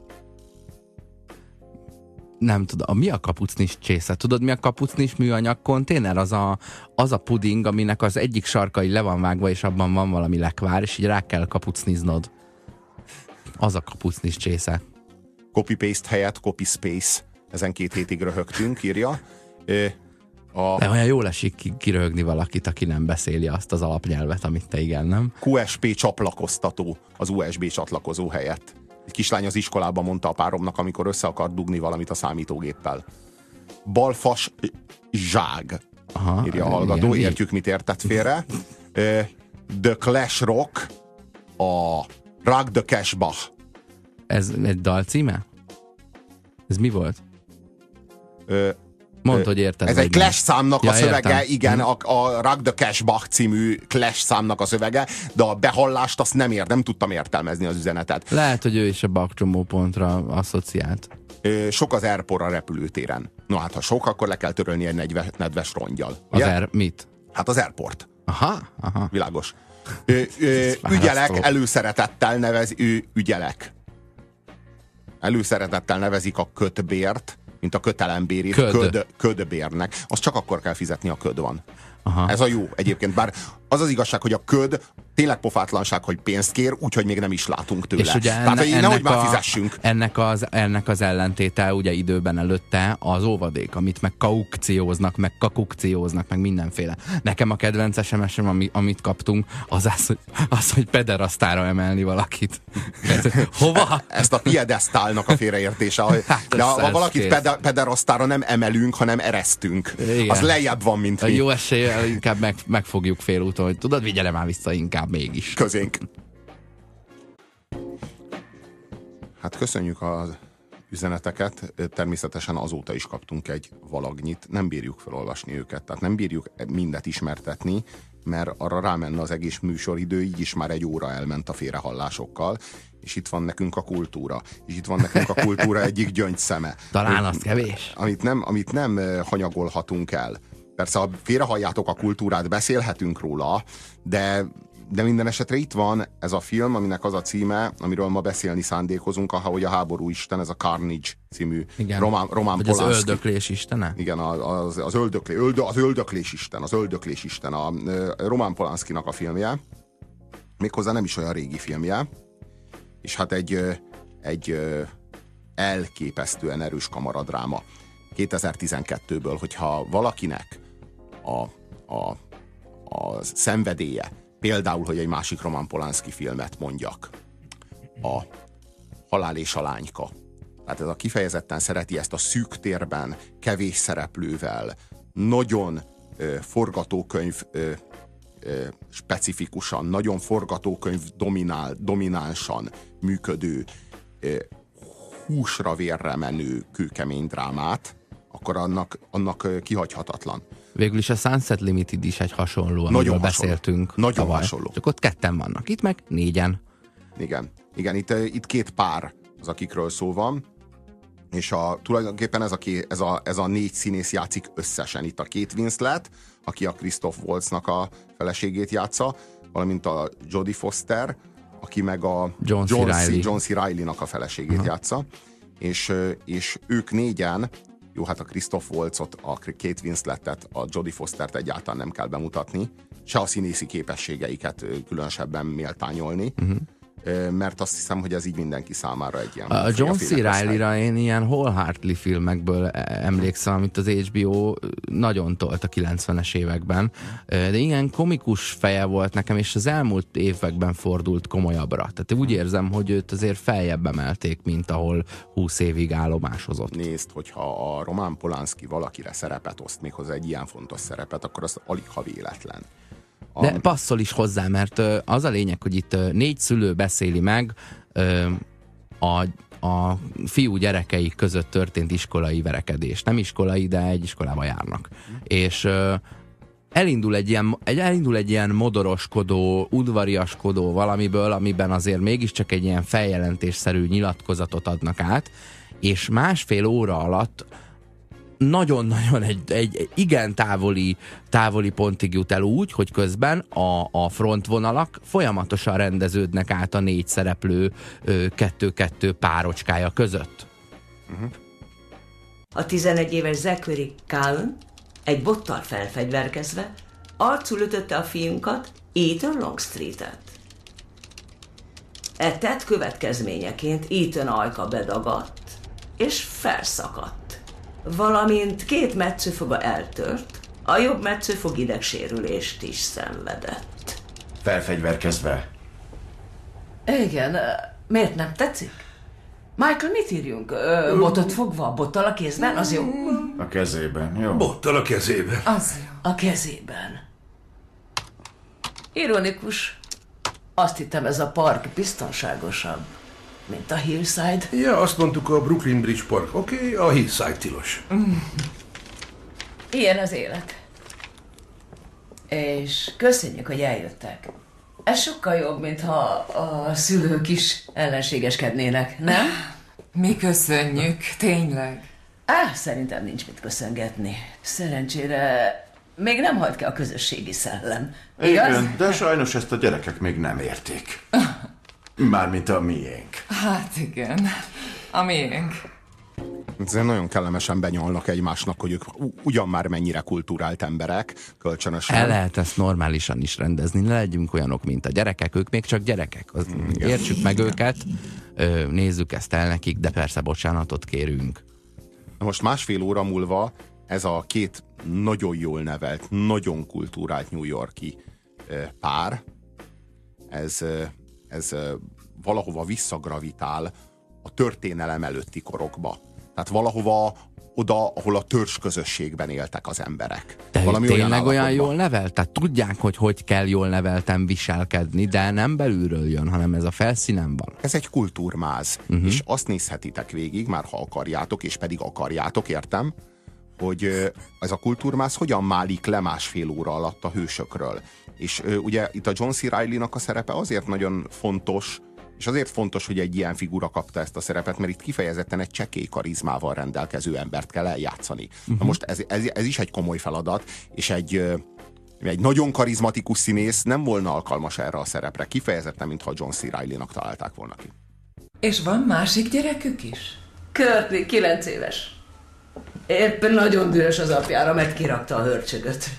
Nem tudom, mi a kapucnis csésze? Tudod, mi a kapucnis műanyag konténer? Az a puding, aminek az egyik sarkai le van vágva, és abban van valami lekvár, és így rá kell kapucniznod. Az a kapucnis csésze. Copy-paste helyett copy-space. Ezen 2 hétig röhögtünk, írja. De olyan jól esik kiröhögni valakit, aki nem beszéli azt az alapnyelvet, amit te igen, nem? QSP csaplakoztató az USB csatlakozó helyett. Egy kislány az iskolában mondta a páromnak, amikor össze akart dugni valamit a számítógéppel. Balfas zság, írja a hallgató. Értjük, mit értett félre. The Clash Rock, a Rock the Cashbach. Ez egy dal címe? Ez mi volt? Mondd, hogy érted. Ez egy Clash számnak a szövege, értem. igen, a Rock the Cashbach című Clash számnak a szövege, de a behallást azt nem tudtam értelmezni az üzenetet. Lehet, hogy ő is a bakcsomópontra asszociált. Sok az airport a repülőtéren. No hát, ha sok, akkor le kell törölni egy nedves rongyal. Mit? Hát az airport. Aha. Világos. Ügyelek, ügyelek. Előszeretettel nevezik a kötbért, mint a kötelembérét, ködbérnek. Azt csak akkor kell fizetni, a köd van. Aha. Ez a jó egyébként, bár az az igazság, hogy a köd tényleg pofátlanság, hogy pénzt kér, úgyhogy még nem is látunk tőle. És ugye tehát, nehogy már fizessünk. Ennek az ellentéte ugye időben előtte az óvadék, amit meg kaukcióznak, meg kakukcióznak, meg mindenféle. Nekem a kedvenc SMS-em, amit kaptunk, az, hogy pederasztára emelni valakit. Hova? Ezt a piedesztálnak a félreértése. De ha valakit pederasztára nem emelünk, hanem eresztünk. Igen. Az lejjebb van, mint mi. Jó eséllyel inkább megfogjuk félúton, hogy tudod, vigyele már vissza inkább mégis. Közénk. Hát köszönjük az üzeneteket. Természetesen azóta is kaptunk egy valagnyit. Nem bírjuk felolvasni őket, tehát nem bírjuk mindet ismertetni, mert arra rámenne az egész műsoridő, így is már 1 óra elment a félrehallásokkal, és itt van nekünk a kultúra. És itt van nekünk a kultúra egyik gyöngyszeme. Talán az kevés. Amit nem hanyagolhatunk el. Persze, ha félrehalljátok a kultúrát, beszélhetünk róla, de minden esetre itt van ez a film, aminek az a címe, amiről ma beszélni szándékozunk, ahogy a háború isten, ez a Carnage című Roman Polanski. Az öldöklés istene? Igen, az öldöklés isten, a Roman Polanskinak a filmje, méghozzá nem is olyan régi filmje, és hát egy elképesztően erős kamaradráma 2012-ből, hogyha valakinek a szenvedélye, például, hogy egy másik Roman Polanski filmet mondjak, a Halál és a lányka. Tehát ez a kifejezetten szereti ezt a szűk térben, kevés szereplővel, nagyon forgatókönyv specifikusan, nagyon forgatókönyv dominánsan működő, húsra vérre menő kőkemény drámát, akkor annak kihagyhatatlan. Végül is a Sunset Limited is egy hasonló, amiről beszéltünk. Nagyon hasonló. Csak ott 2 vannak, itt meg 4-en. Igen, itt 2 pár az, akikről szó van, és tulajdonképpen ez a 4 színész játszik összesen. Itt a Kate Winslet, aki a Christoph Waltznak a feleségét játsza, valamint a Jodie Foster, aki meg a John C. Reilly-nak a feleségét játsza, és ők 4-en Jó, hát a Christoph Waltzot, a Kate Winsletet, a Jodie Fostert egyáltalán nem kell bemutatni, se a színészi képességeiket különösebben méltányolni, mert azt hiszem, hogy ez így mindenki számára egy ilyen... A John C. Reilly-ra én ilyen Wholeheartedly filmekből emlékszem, amit az HBO nagyon tolt a 90-es években, de ilyen komikus feje volt nekem, és az elmúlt években fordult komolyabbra. Tehát úgy érzem, hogy őt azért feljebb emelték, mint ahol 20 évig állomásozott. Nézd, hogyha a Roman Polanski valakire szerepet oszt, méghozzá egy ilyen fontos szerepet, akkor az alig ha véletlen. De passzol is hozzá, mert az a lényeg, hogy itt 4 szülő beszéli meg a fiú gyerekei között történt iskolai verekedés. Nem iskolai, de egy iskolába járnak. És elindul egy ilyen modoroskodó, udvariaskodó valamiből, amiben azért mégiscsak egy ilyen feljelentésszerű nyilatkozatot adnak át, és másfél óra alatt nagyon-nagyon egy igen távoli pontig jut el úgy, hogy közben a frontvonalak folyamatosan rendeződnek át a 4 szereplő 2-2 párocskája között. A 11 éves Zachary Cowan egy bottal felfegyverkezve arcul ütötte a fiunkat, Ethan Longstreet-et. E tett következményeként Ethan ajka bedagadt és felszakadt. Valamint 2 metszőfoga eltört, a jobb metszőfog idegsérülést is szenvedett. Felfegyverkezve. Igen, miért nem tetszik? Michael, mit írjunk? Botot fogva, bottal a kézben, az jó? A kezében, jó? Bottal a kezében. Az jó. A kezében. Ironikus. Azt hittem, ez a park biztonságosabb, mint a Hillside. Ja, azt mondtuk, a Brooklyn Bridge Park, oké, a Hillside tilos. Ilyen az élet. És köszönjük, hogy eljöttek. Ez sokkal jobb, mintha a szülők is ellenségeskednének, nem? Mi köszönjük, tényleg. Szerintem nincs mit köszöngetni. Szerencsére még nem halt ki a közösségi szellem. Igaz? Igen, de sajnos ezt a gyerekek még nem érték. Mármint a miénk. Hát igen, a miénk. Ezért nagyon kellemesen benyolnak egymásnak, hogy ők ugyan már mennyire kulturált emberek, kölcsönösen. El lehet ezt normálisan is rendezni, ne legyünk olyanok, mint a gyerekek, ők még csak gyerekek. Értsük meg őket, nézzük ezt el nekik, de persze bocsánatot kérünk. Most másfél óra múlva ez a 2 nagyon jól nevelt, nagyon kultúrált New York-i pár, ez valahova visszagravitál a történelem előtti korokba. Tehát valahova oda, ahol a törzsközösségben éltek az emberek. De valami tényleg olyan jól nevelt? Tehát tudják, hogy kell jól nevelten viselkedni, de nem belülről jön, hanem ez a felszínen van. Ez egy kultúrmáz, és azt nézhetitek végig, már ha akarjátok, és pedig akarjátok, értem, hogy ez a kultúrmáz hogyan málik le másfél óra alatt a hősökről. És ugye itt a John C. Reilly-nak a szerepe azért nagyon fontos, és azért fontos, hogy egy ilyen figura kapta ezt a szerepet, mert itt kifejezetten egy csekély karizmával rendelkező embert kell eljátszani. Na most ez is egy komoly feladat, és egy nagyon karizmatikus színész nem volna alkalmas erre a szerepre, kifejezetten, mintha John C. Reilly-nak találták volna ki. És van másik gyerekük is? Courtney 9 éves. Éppen nagyon dühös az apjára, mert kirakta a hörcsögöt.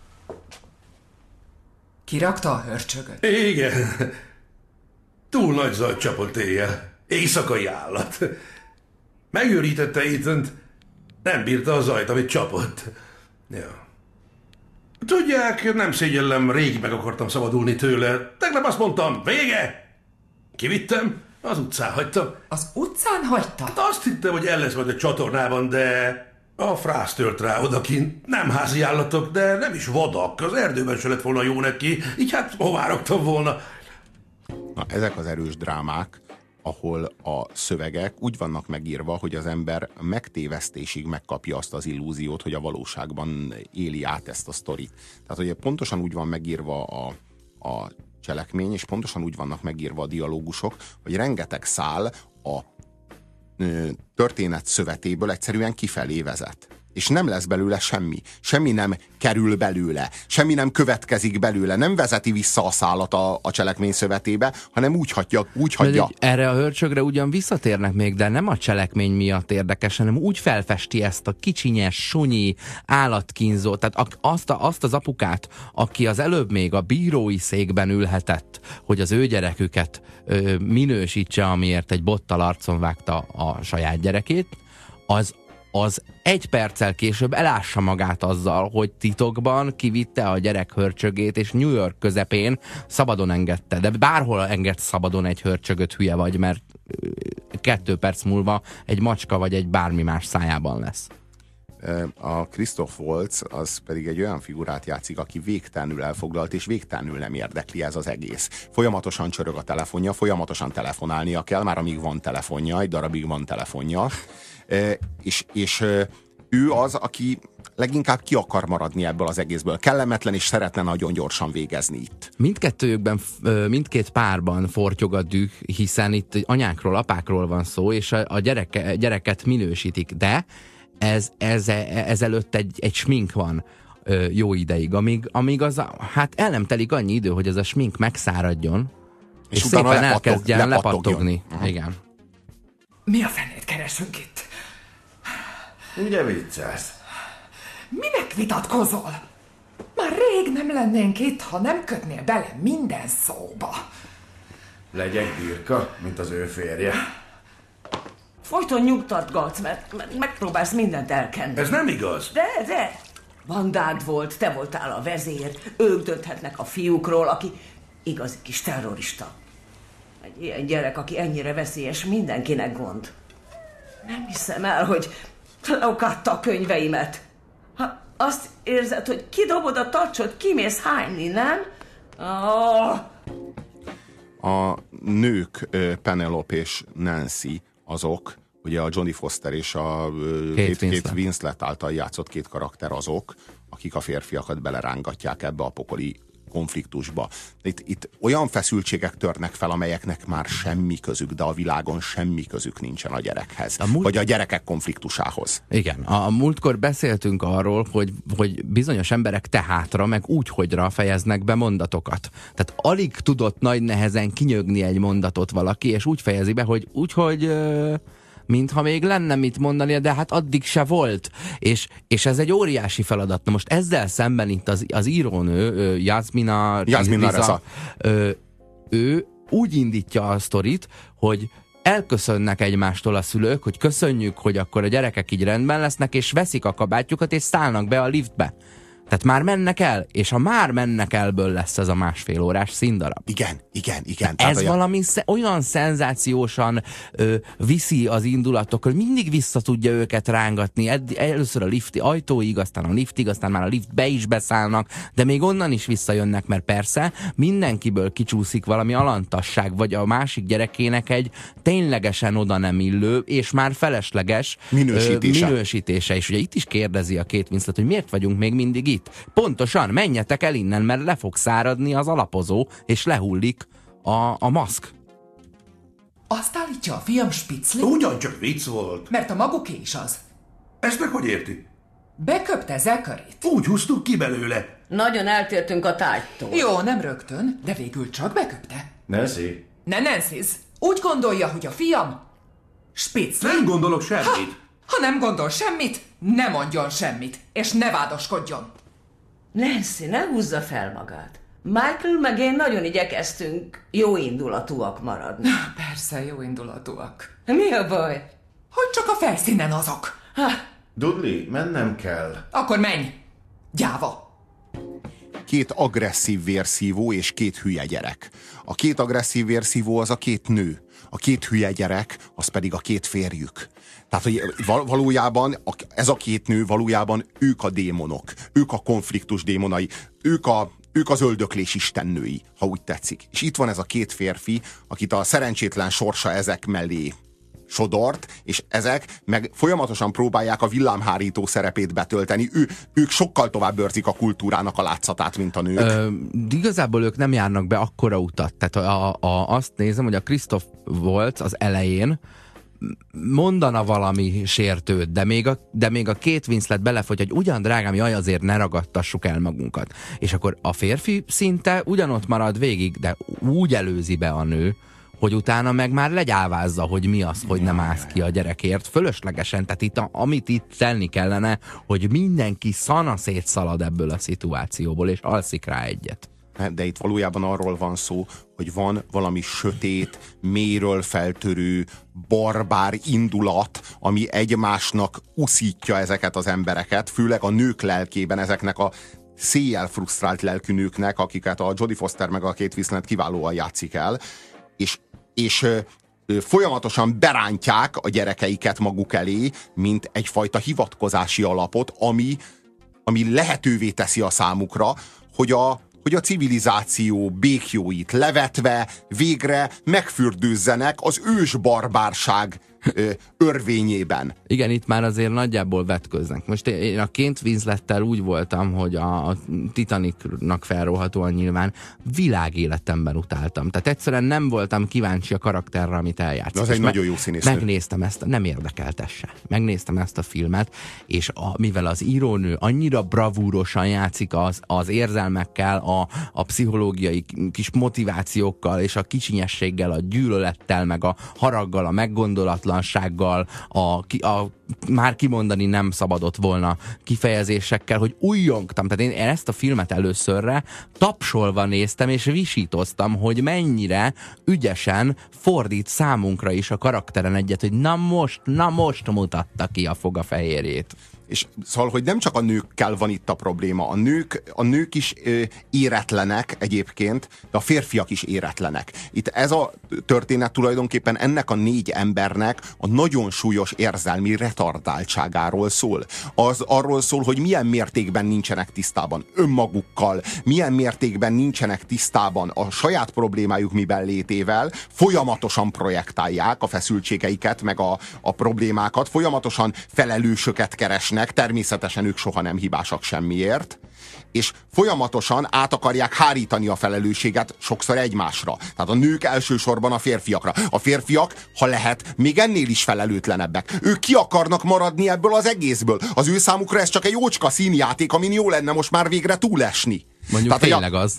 Kirakta a hörcsögöt? Igen. Túl nagy zajt csapott éjjel. Éjszakai állat. Megőrítette Ethan-t. Nem bírta a zajt, amit csapott. Ja. Tudják, nem szégyellem, rég meg akartam szabadulni tőle. Tegnap azt mondtam, vége! Kivittem, az utcán hagytam. Az utcán hagyta? Hát azt hittem, hogy el lesz majd a csatornában, de a frász tört rá odakint. Nem házi állatok, de nem is vadak. Az erdőben se lett volna jó neki, így hát hová raktam volna. Na, ezek az erős drámák, ahol a szövegek úgy vannak megírva, hogy az ember megtévesztésig megkapja azt az illúziót, hogy a valóságban éli át ezt a sztorit. Tehát, hogy pontosan úgy van megírva a cselekmény, és pontosan úgy vannak megírva a dialógusok, hogy rengeteg szál a történet szövetéből egyszerűen kifelé vezet. és nem lesz belőle semmi. Semmi nem kerül belőle, semmi nem következik belőle, nem vezeti vissza a szálat a cselekmény szövetébe, hanem úgy hagyja. Erre a hörcsögre ugyan visszatérnek még, de nem a cselekmény miatt érdekes, hanem úgy felfesti ezt a kicsinyes, sunyi, állatkínzó, tehát azt az apukát, aki az előbb még a bírói székben ülhetett, hogy az ő gyereküket minősítse, amiért egy bottal arcon vágta a saját gyerekét, az egy perccel később elássa magát azzal, hogy titokban kivitte a gyerek hörcsögét, és New York közepén szabadon engedte. De bárhol engedsz szabadon egy hörcsögöt, hülye vagy, mert 2 perc múlva egy macska vagy egy bármi más szájában lesz. A Christoph Waltz az pedig egy olyan figurát játszik, aki végtelenül elfoglalt, és végtelenül nem érdekli ez az egész. Folyamatosan csörög a telefonja, folyamatosan telefonálnia kell, már amíg van telefonja, egy darabig van telefonja, és ő az, aki leginkább ki akar maradni ebből az egészből. Kellemetlen, és szeretne nagyon gyorsan végezni itt. Mindkét párban fortyog a düh, hiszen itt anyákról, apákról van szó, és a gyereket minősítik, de ezelőtt egy smink van jó ideig, amíg hát el nem telik annyi idő, hogy ez a smink megszáradjon, és szépen elkezdjen lepattogni. Igen. Mi a fenét keresünk itt? Ugye viccelsz? Minek vitatkozol? Már rég nem lennénk itt, ha nem kötnél bele minden szóba. Legyek birka, mint az ő férje. Folyton nyugtatgatsz, mert megpróbálsz mindent elkenni. Ez nem igaz. De! Bandád volt, te voltál a vezér, ők dönthetnek a fiúkról, aki igazi kis terrorista. Egy ilyen gyerek, aki ennyire veszélyes, mindenkinek gond. Nem hiszem el, hogy leokatta a könyveimet. Ha azt érzed, hogy kidobod a tacsot, kimész hányni, nem? Oh. A nők, Penelope és Nancy, azok, ugye a Jodie Foster és a Kate Winslet által játszott 2 karakter azok, akik a férfiakat belerángatják ebbe a pokoli konfliktusba. Itt olyan feszültségek törnek fel, amelyeknek már semmi közük, de a világon semmi közük nincsen a gyerekhez, vagy a gyerekek konfliktusához. Igen, a múltkor beszéltünk arról, hogy bizonyos emberek tehátra, meg úgyhogyra fejeznek be mondatokat. Tehát alig tudott nagy nehezen kinyögni egy mondatot valaki, és úgy fejezi be, hogy úgyhogy... mintha még lenne mit mondania, de hát addig se volt. És ez egy óriási feladat. Na most ezzel szemben itt az írónő, Yasmina Reza, ő úgy indítja a sztorit, hogy elköszönnek egymástól a szülők, hogy köszönjük, hogy akkor a gyerekek így rendben lesznek, és veszik a kabátjukat, és szállnak be a liftbe. Tehát már mennek el, és a már mennek elből lesz ez a 1,5 órás színdarab. Igen. Ez valami olyan szenzációsan viszi az indulatok, hogy mindig vissza tudja őket rángatni. Először a lifti ajtóig, aztán a liftig, aztán már a liftbe is beszállnak, de még onnan is visszajönnek, mert persze mindenkiből kicsúszik valami alantasság, vagy a másik gyerekének egy ténylegesen oda nem illő, és már felesleges minősítése. És ugye itt is kérdezi a Kate Winslet, hogy miért vagyunk még mindig itt. Pontosan, menjetek el innen, mert le fog száradni az alapozó, és lehullik a maszk. Azt állítja a fiam Spitzli? Ugyancsak vicc volt. Mert a maguké is az. Ezt meg hogy érti? Beköpte Zachary-t. Úgy húztuk ki belőle. Nagyon eltértünk a tárgytól. Jó, nem rögtön, de végül csak beköpte. Nancy? Ne Nancyz. Úgy gondolja, hogy a fiam Spitzli? Nem gondolok semmit. Ha nem gondol semmit, ne mondjon semmit, és ne vádaskodjon. Nancy, ne húzza fel magát. Michael meg én nagyon igyekeztünk jó indulatúak maradni. Persze, jó indulatúak. Mi a baj? Hogy csak a felszínen azok. Dudley, mennem kell. Akkor menj! Gyáva! 2 agresszív vérszívó és 2 hülye gyerek. A 2 agresszív vérszívó az a 2 nő. A 2 hülye gyerek, az pedig a 2 férjük. Tehát, hogy valójában ez a 2 nő valójában ők a démonok. Ők a konfliktus démonai. Ők az öldöklés istennői, ha úgy tetszik. És itt van ez a 2 férfi, akit a szerencsétlen sorsa ezek mellé sodort, és ezek meg folyamatosan próbálják a villámhárító szerepét betölteni. Ők sokkal tovább őrzik a kultúrának a látszatát, mint a nők. Igazából ők nem járnak be akkora utat. Tehát azt nézem, hogy a Christoph Waltz az elején mondana valami sértőt, de még a Kate Winslet belefogy, hogy ugyan drágám, jaj, azért ne ragadtassuk el magunkat. És akkor a férfi szinte ugyanott marad végig, de úgy előzi be a nő, hogy utána meg már legyávázza, hogy mi az, hogy nem állsz ki a gyerekért. Fölöslegesen, tehát itt amit itt tenni kellene, hogy mindenki szana szétszalad ebből a szituációból, és alszik rá egyet. De itt valójában arról van szó, hogy van valami sötét, mélyről feltörő, barbár indulat, ami egymásnak uszítja ezeket az embereket, főleg a nők lelkében, ezeknek a széjjel frusztrált lelkű nőknek, akiket a Jodie Foster meg a Kate Winslet kiválóan játszik el, és folyamatosan berántják a gyerekeiket maguk elé, mint egyfajta hivatkozási alapot, ami lehetővé teszi a számukra, hogy a civilizáció békjóit levetve végre megfürdőzzenek az ős barbárság örvényében. Igen, itt már azért nagyjából vetköznek. Most én a Kate Winslettel úgy voltam, hogy a Titanicnak felróhatóan nyilván világéletemben utáltam. Tehát egyszerűen nem voltam kíváncsi a karakterre, amit eljátszik. Az egy nagyon jó színésznő. Megnéztem ezt, nem érdekelt ez se. Megnéztem ezt a filmet, és mivel az írónő annyira bravúrosan játszik az érzelmekkel, a pszichológiai kis motivációkkal, és a kicsinyességgel, a gyűlölettel, meg a haraggal, a meggondolatlansággal, a már kimondani nem szabadott volna kifejezésekkel, hogy újjongtam. Tehát én ezt a filmet előszörre tapsolva néztem, és visítoztam, hogy mennyire ügyesen fordít számunkra is a karakteren egyet, hogy na most mutatta ki a fogafehérjét. És szóval, hogy nem csak a nőkkel van itt a probléma. A nők is éretlenek egyébként, de a férfiak is éretlenek. Itt ez a történet tulajdonképpen ennek a 4 embernek a nagyon súlyos érzelmi retardáltságáról szól. Az arról szól, hogy milyen mértékben nincsenek tisztában önmagukkal, milyen mértékben nincsenek tisztában a saját problémájuk miben létével, folyamatosan projektálják a feszültségeiket, meg a problémákat, folyamatosan felelősöket keresnek, természetesen ők soha nem hibásak semmiért, és folyamatosan át akarják hárítani a felelősséget sokszor egymásra. Tehát a nők elsősorban a férfiakra. A férfiak, ha lehet, még ennél is felelőtlenebbek. Ők ki akarnak maradni ebből az egészből. Az ő számukra ez csak egy jócska színjáték, amin jó lenne most már végre túlesni. Mondjuk tehát tényleg az.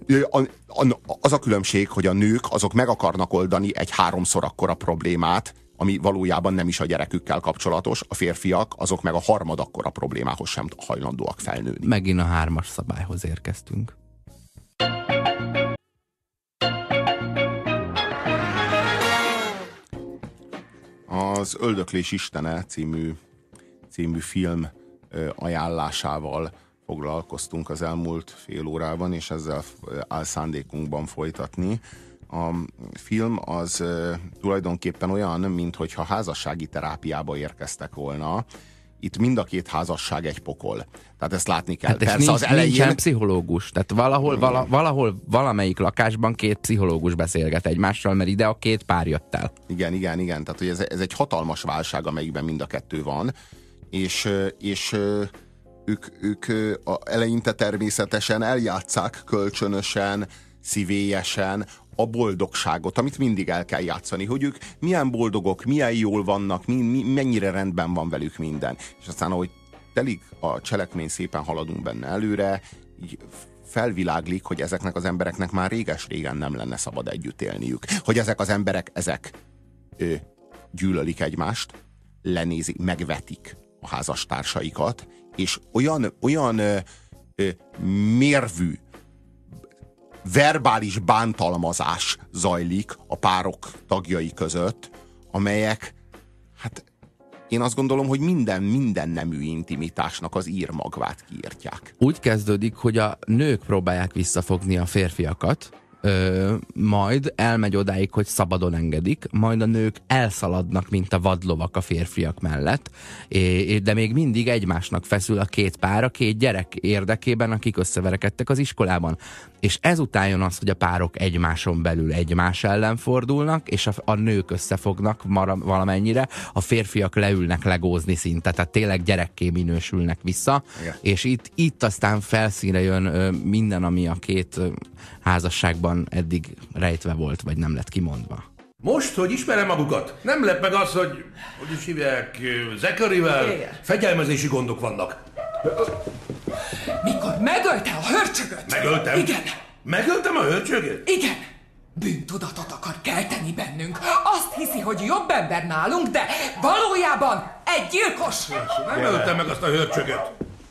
Az a különbség, hogy a nők azok meg akarnak oldani egy 3-szor akkora problémát, ami valójában nem is a gyerekükkel kapcsolatos, a férfiak azok meg a 3 akkora problémához sem hajlandóak felnőni. Megint a 3-as szabályhoz érkeztünk. Az Öldöklés istene című film ajánlásával foglalkoztunk az elmúlt fél órában, és ezzel áll szándékunkban folytatni. A film az tulajdonképpen olyan, minthogyha házassági terápiába érkeztek volna. Itt mind a 2 házasság egy pokol. Tehát ezt látni kell. Hát persze az elején... nincsen pszichológus. Tehát valahol valamelyik lakásban 2 pszichológus beszélget egymással, mert ide a 2 pár jött el. Igen. Tehát hogy ez egy hatalmas válság, amelyikben mind a 2 van. És ők eleinte természetesen eljátsszák kölcsönösen, szívélyesen a boldogságot, amit mindig el kell játszani, hogy ők milyen boldogok, milyen jól vannak, mennyire rendben van velük minden. És aztán, ahogy telik a cselekmény, szépen haladunk benne előre, így felviláglik, hogy ezeknek az embereknek már réges-régen nem lenne szabad együtt élniük. Hogy ezek az emberek, gyűlölik egymást, lenézik, megvetik a házastársaikat, és olyan mérvű, verbális bántalmazás zajlik a párok tagjai között, amelyek, hát én azt gondolom, hogy minden nemű intimitásnak az írmagvát kiírtják. Úgy kezdődik, hogy a nők próbálják visszafogni a férfiakat, majd elmegy odáig, hogy szabadon engedik, majd a nők elszaladnak, mint a vadlovak a férfiak mellett, de még mindig egymásnak feszül a 2 pár, a 2 gyerek érdekében, akik összeverekedtek az iskolában. És ezután jön az, hogy a párok egymáson belül egymás ellen fordulnak, és a nők összefognak valamennyire, a férfiak leülnek legózni szinte, tehát tényleg gyerekké minősülnek vissza, igen. És itt aztán felszínre jön minden, ami a 2 házasságban eddig rejtve volt, vagy nem lett kimondva. Most, hogy ismerem magukat, nem lep meg az, hogy is hívják, Zakarivel fegyelmezési gondok vannak. Mikor megölte a hörcsögöt? Megöltem? Igen. Megöltem a hörcsögöt? Igen. Bűntudatot akar kelteni bennünk. Azt hiszi, hogy jobb ember nálunk, de valójában egy gyilkos. Nem öltem meg azt a hörcsögöt.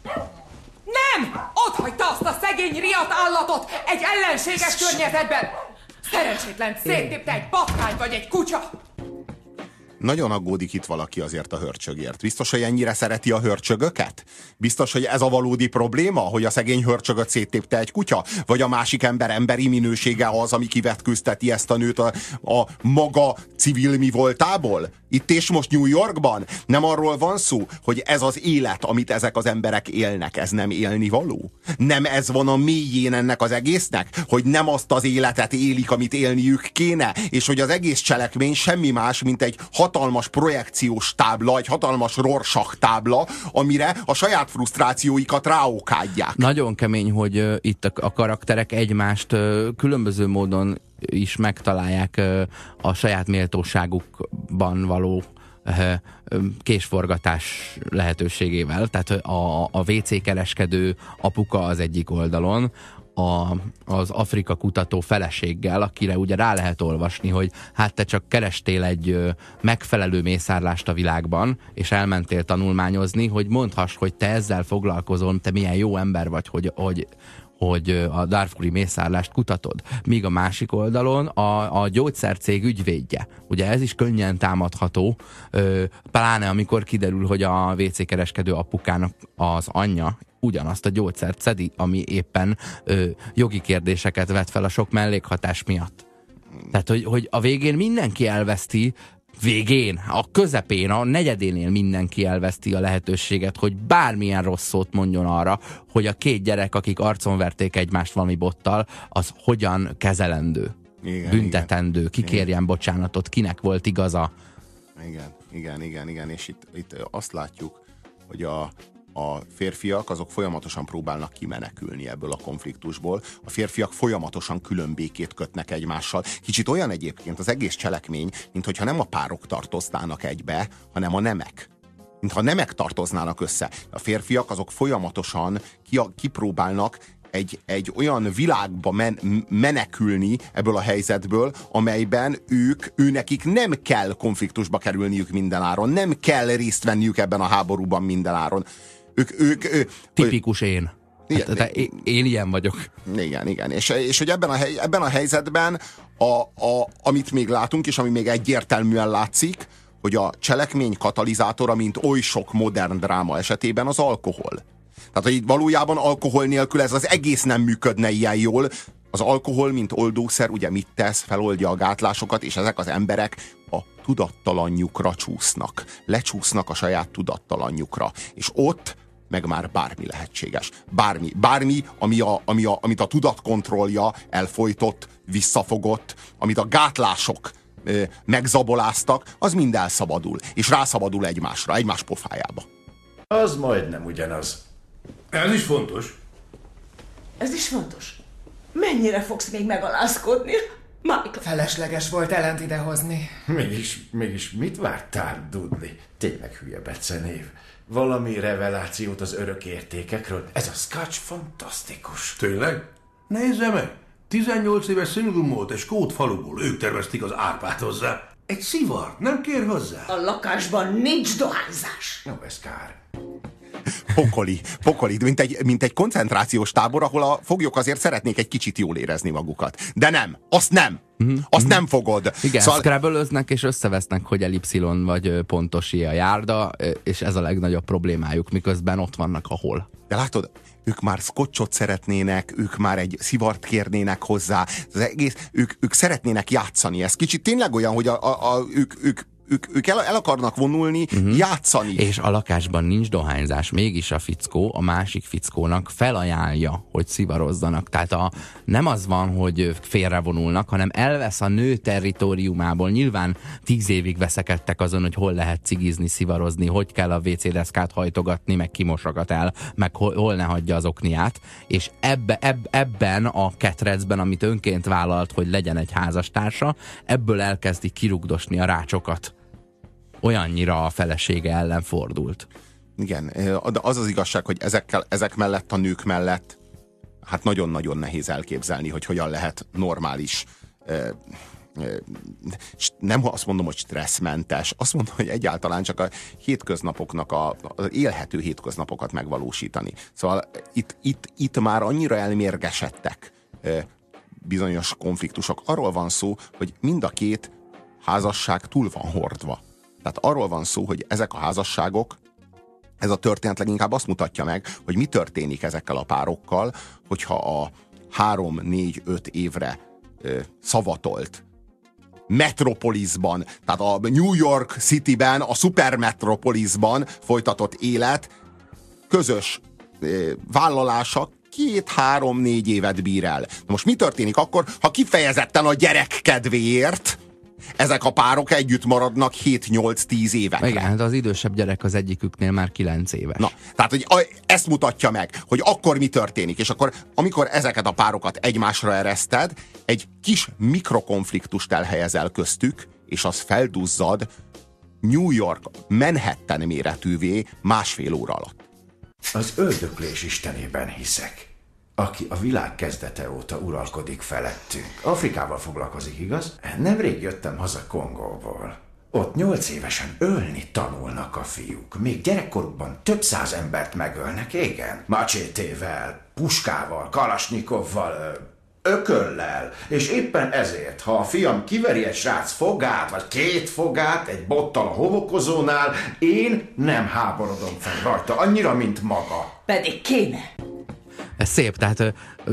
Nem! Ott hagyta azt a szegény riadt állatot egy ellenséges környezetben. Szerencsétlen széttépte egy patkány vagy egy kutya. Nagyon aggódik itt valaki azért a hörcsögért. Biztos, hogy ennyire szereti a hörcsögöket? Biztos, hogy ez a valódi probléma, hogy a szegény hörcsögöt széttépte egy kutya? Vagy a másik ember emberi minősége az, ami kivetközteti ezt a nőt a maga civil mi voltából? Itt és most New Yorkban? Nem arról van szó, hogy ez az élet, amit ezek az emberek élnek, ez nem élni való? Nem ez van a mélyén ennek az egésznek? Hogy nem azt az életet élik, amit élniük kéne? És hogy az egész cselekmény semmi más, mint egy hatalmas projekciós tábla, egy hatalmas Rorschach tábla, amire a saját frusztrációikat ráokádják. Nagyon kemény, hogy itt a karakterek egymást különböző módon is megtalálják a saját méltóságukban való késforgatás lehetőségével. Tehát a WC kereskedő apuka az egyik oldalon, az Afrika kutató feleséggel, akire ugye rá lehet olvasni, hogy hát te csak kerestél egy megfelelő mészárlást a világban, és elmentél tanulmányozni, hogy mondhass, hogy te ezzel foglalkozol, te milyen jó ember vagy, hogy a Darfuri mészárlást kutatod. Míg a másik oldalon a gyógyszercég ügyvédje. Ugye ez is könnyen támadható, pláne amikor kiderül, hogy a WC kereskedő apukának az anyja ugyanazt a gyógyszert szedi, ami éppen jogi kérdéseket vet fel a sok mellékhatás miatt. Tehát, hogy a végén mindenki elveszti, a közepén, a negyedénél mindenki elveszti a lehetőséget, hogy bármilyen rossz szót mondjon arra, hogy a két gyerek, akik arcon verték egymást valami bottal, az hogyan kezelendő, büntetendő, ki kérjen bocsánatot, kinek volt igaza. Igen, és itt azt látjuk, hogy a férfiak azok folyamatosan próbálnak kimenekülni ebből a konfliktusból. A férfiak folyamatosan külön békét kötnek egymással. Kicsit olyan egyébként az egész cselekmény, minthogyha nem a párok tartoznának egybe, hanem a nemek. Mintha nemek tartoznának össze. A férfiak azok folyamatosan kipróbálnak egy olyan világba menekülni ebből a helyzetből, amelyben őnekik nem kell konfliktusba kerülniük mindenáron, nem kell részt venniük ebben a háborúban mindenáron. Tipikus én. Én ilyen vagyok. Igen. És hogy ebben a helyzetben amit még látunk, és ami még egyértelműen látszik, hogy a cselekmény katalizátora, mint oly sok modern dráma esetében az alkohol. Tehát, hogy valójában alkohol nélkül ez az egész nem működne ilyen jól. Az alkohol, mint oldószer, ugye mit tesz? Feloldja a gátlásokat, és ezek az emberek a tudattalanjukra csúsznak. Lecsúsznak a saját tudattalanjukra. És ott meg már bármi lehetséges. Bármi, amit a tudatkontrollja elfojtott, visszafogott, amit a gátlások megzaboláztak, az mind elszabadul. És rászabadul egymásra, egymás pofájába. Az majdnem ugyanaz. Ez is fontos. Ez is fontos. Mennyire fogsz még megalázkodni, Michael? Felesleges volt Ellent idehozni. Mégis mit vártál, Dudley? Tényleg hülye becenév. Valami revelációt az örök értékekről? Ez a Scotch fantasztikus. Tényleg? Nézze meg! 18 éves szingum volt egy skót faluból. Ők tervezték az árpát hozzá. Egy szivart nem kér hozzá. A lakásban nincs dohányzás. No, ez kár. Pokoli, mint egy koncentrációs tábor, ahol a foglyok azért szeretnék egy kicsit jól érezni magukat. De nem, azt nem fogod. Igen, szóval... scrabble-öznek és összevesznek, hogy elipszilon vagy pontosi a járda, és ez a legnagyobb problémájuk, miközben ott vannak, ahol. De látod, ők már scotchot szeretnének, ők már egy szivart kérnének hozzá, az egész, ők szeretnének játszani. Ez kicsit tényleg olyan, hogy ők ők el akarnak vonulni, játszani. És a lakásban nincs dohányzás, mégis a fickó a másik fickónak felajánlja, hogy szivarozzanak. Tehát nem az van, hogy félrevonulnak, hanem elvesz a nő territóriumából. Nyilván 10 évig veszekedtek azon, hogy hol lehet cigizni, szivarozni, hogy kell a WC deszkát hajtogatni, meg kimosogat el, meg hol ne hagyja az okniát. És ebben a ketrecben, amit önként vállalt, hogy legyen egy házastársa, ebből elkezdi kirugdosni a rácsokat. Olyannyira a felesége ellen fordult. Igen, de az az igazság, hogy ezek mellett, a nők mellett hát nagyon-nagyon nehéz elképzelni, hogy hogyan lehet normális, nem azt mondom, hogy stresszmentes, azt mondom, hogy egyáltalán csak a hétköznapoknak, az élhető hétköznapokat megvalósítani. Szóval itt már annyira elmérgesedtek bizonyos konfliktusok. Arról van szó, hogy mind a két házasság túl van hordva. Tehát arról van szó, hogy ezek a házasságok, ez a történet leginkább azt mutatja meg, hogy mi történik ezekkel a párokkal, hogyha a 3-4-5 évre szavatolt metropolisban, tehát a New York Cityben, a szupermetropolisban folytatott élet közös vállalása 2-3-4 évet bír el. Na most mi történik akkor, ha kifejezetten a gyerek kedvéért ezek a párok együtt maradnak 7-8-10 évekre? Igen, hát az idősebb gyerek az egyiküknél már 9 éves. Na, tehát hogy ezt mutatja meg, hogy akkor mi történik, és akkor amikor ezeket a párokat egymásra ereszted, egy kis mikrokonfliktust elhelyezel köztük, és az felduzzad New York, Manhattan méretűvé 1,5 óra alatt. Az öldöklés istenében hiszek, aki a világ kezdete óta uralkodik felettünk. Afrikával foglalkozik, igaz? Nemrég jöttem haza Kongóból. Ott 8 évesen ölni tanulnak a fiúk. Még gyerekkorukban több 100 embert megölnek, igen. Macsétével, puskával, kalasnyikovval, ököllel. És éppen ezért, ha a fiam kiveri egy srác fogát, vagy 2 fogát egy bottal a homokozónál, én nem háborodom fel rajta, annyira, mint maga. Pedig kéne. Ez szép, tehát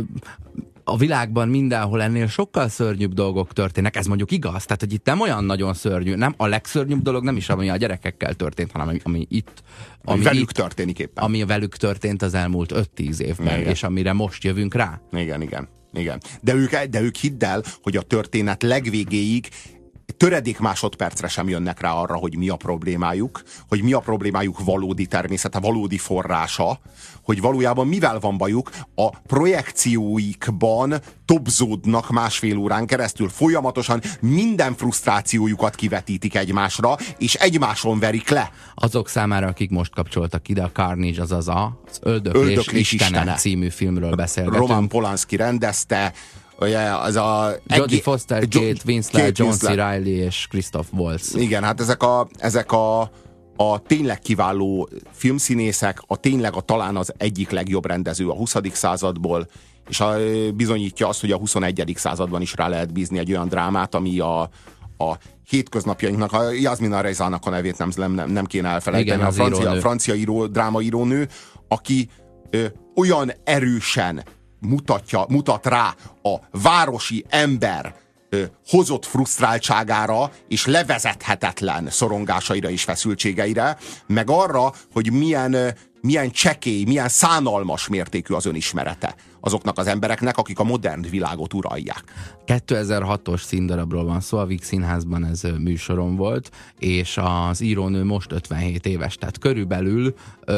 a világban mindenhol ennél sokkal szörnyűbb dolgok történnek, ez mondjuk igaz, tehát hogy itt nem olyan nagyon szörnyű, nem a legszörnyűbb dolog nem is ami a gyerekekkel történt, hanem ami itt, ami velük történik éppen. Ami velük történt az elmúlt 5-10 évben, igen. És amire most jövünk rá. Igen. De ők hidd el, hogy a történet legvégéig töredék másodpercre sem jönnek rá arra, hogy mi a problémájuk, hogy mi a problémájuk valódi természete, valódi forrása, hogy valójában mivel van bajuk, a projekcióikban tobzódnak 1,5 órán keresztül, folyamatosan minden frusztrációjukat kivetítik egymásra, és egymáson verik le. Azok számára, akik most kapcsoltak ide, a Carnage, azaz az Öldöklés Istene című filmről beszélgetünk. Roman Polanski rendezte, az a Jodie Foster, Kate Winslet, John C. Reilly és Christoph Waltz. Igen, hát ezek a tényleg kiváló filmszínészek, talán az egyik legjobb rendező a 20. századból, és bizonyítja azt, hogy a 21. században is rá lehet bízni egy olyan drámát, ami a hétköznapjainknak, a Yasmina Rezának a nevét nem kéne elfelejteni, igen, a francia drámaírónő, aki olyan erősen mutat rá a városi ember hozott frusztráltságára és levezethetetlen szorongásaira és feszültségeire, meg arra, hogy milyen csekély, milyen szánalmas mértékű az önismerete azoknak az embereknek, akik a modern világot uralják. 2006-os színdarabról van szó, a Víg Színházban ez műsorom volt, és az írónő most 57 éves, tehát körülbelül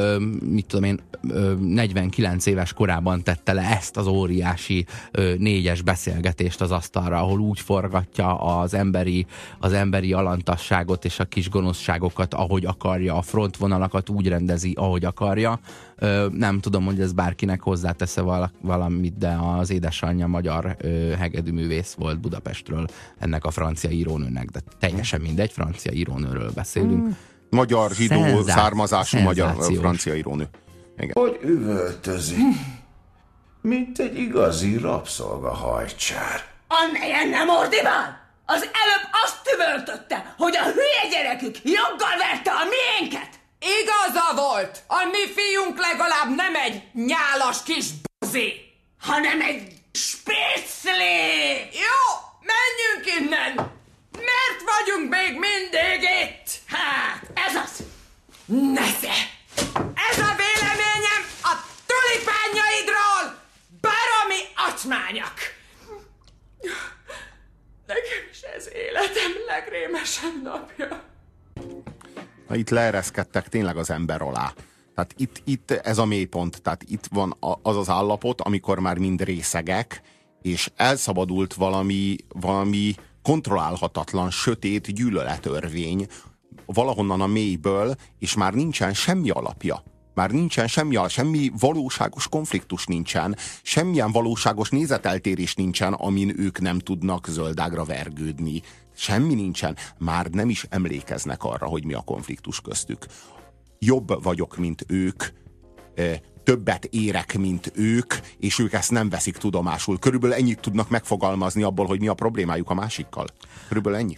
49 éves korában tette le ezt az óriási 4-es beszélgetést az asztalra, ahol úgy forgatja az emberi alantasságot és a kis gonoszságokat, ahogy akarja, a frontvonalakat úgy rendezi, ahogy akarja. Nem tudom, hogy ez bárkinek hozzátesze valamit, de az édesanyja magyar hegedűművész volt Budapestről, ennek a francia írónőnek, de teljesen mindegy, francia írónőről beszélünk. Magyar zsidó származású magyar francia írónő. Igen. Hogy üvöltözik, mint egy igazi rabszolgahajcsár. Amelyen nem ordibál! Az előbb azt üvöltötte, hogy a hülye gyerekük joggal verte a miénket! Igaza volt! A mi fiunk legalább nem egy nyálas kis buzi, hanem egy spécli! Jó, menjünk innen! Mert Miért vagyunk még mindig itt? Hát, Ez az! nesze! Ez a véleményem a tulipánjaidról! Baromi acsmányak! Nekem is ez életem legrémesebb napja. Na, itt leereszkedtek tényleg az ember alá. Tehát itt ez a mélypont, tehát itt van az az állapot, amikor már mind részegek, és elszabadult valami kontrollálhatatlan, sötét gyűlöletörvény valahonnan a mélyből, és már nincsen semmi alapja. Már nincsen semmi valóságos konfliktus nincsen, semmilyen valóságos nézeteltérés nincsen, amin ők nem tudnak zöldágra vergődni. Semmi nincsen. Már nem is emlékeznek arra, hogy mi a konfliktus köztük. Jobb vagyok, mint ők, többet érek, mint ők, és ők ezt nem veszik tudomásul. Körülbelül ennyit tudnak megfogalmazni abból, hogy mi a problémájuk a másikkal. Körülbelül ennyit.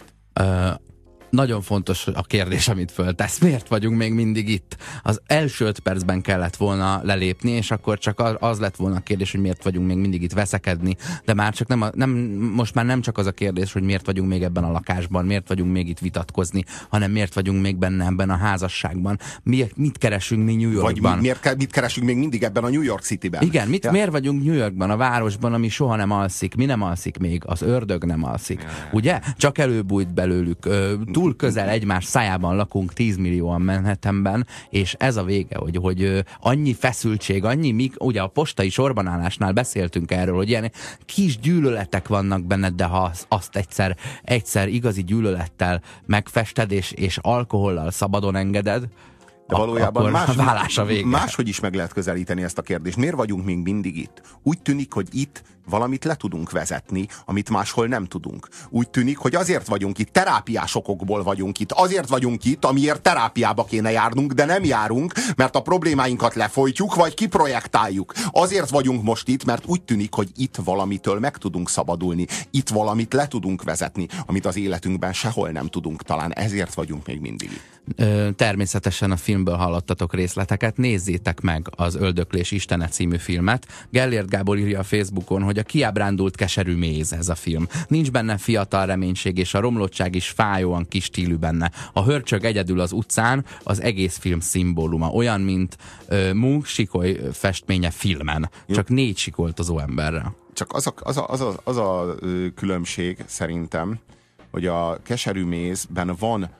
Nagyon fontos a kérdés, amit föltesz. Miért vagyunk még mindig itt? Az első 5 percben kellett volna lelépni, és akkor csak az lett volna a kérdés, hogy miért vagyunk még mindig itt veszekedni. De már csak most már nem csak az a kérdés, hogy miért vagyunk még ebben a lakásban, miért vagyunk még itt vitatkozni, hanem miért vagyunk még benne ebben a házasságban. Mit keresünk mi New Yorkban? Vagy mit keresünk még mindig ebben a New York Cityben? Igen, miért vagyunk New Yorkban, a városban, ami soha nem alszik? Mi nem alszik még? Az ördög nem alszik. Ugye? Csak előbújt belőlük. Túl közel egymás szájában lakunk 10 millióan Manhattanben, és ez a vége, hogy annyi feszültség, ugye a postai sorbanállásnál beszéltünk erről, hogy ilyen kis gyűlöletek vannak benned, de ha azt egyszer igazi gyűlölettel megfested, és alkohollal szabadon engeded, de valójában máshogy is meg lehet közelíteni ezt a kérdést. Miért vagyunk még mindig itt? Úgy tűnik, hogy itt valamit le tudunk vezetni, amit máshol nem tudunk. Úgy tűnik, hogy azért vagyunk itt, terápiás okokból vagyunk itt. Azért vagyunk itt, amiért terápiába kéne járnunk, de nem járunk, mert a problémáinkat lefolytjuk, vagy kiprojektáljuk. Azért vagyunk most itt, mert úgy tűnik, hogy itt valamitől meg tudunk szabadulni. Itt valamit le tudunk vezetni, amit az életünkben sehol nem tudunk. Talán ezért vagyunk még mindig itt. Természetesen a filmből hallottatok részleteket, nézzétek meg az Öldöklés Istene című filmet. Gellért Gábor írja a Facebookon, hogy a kiábrándult keserű méz ez a film. Nincs benne fiatal reménység, és a romlottság is fájóan kis stílű benne. A hörcsög egyedül az utcán, az egész film szimbóluma. Olyan, mint Munch sikoly festménye filmen. Csak 4 sikoltozó emberrel. Csak az a különbség szerintem, hogy a keserű mézben van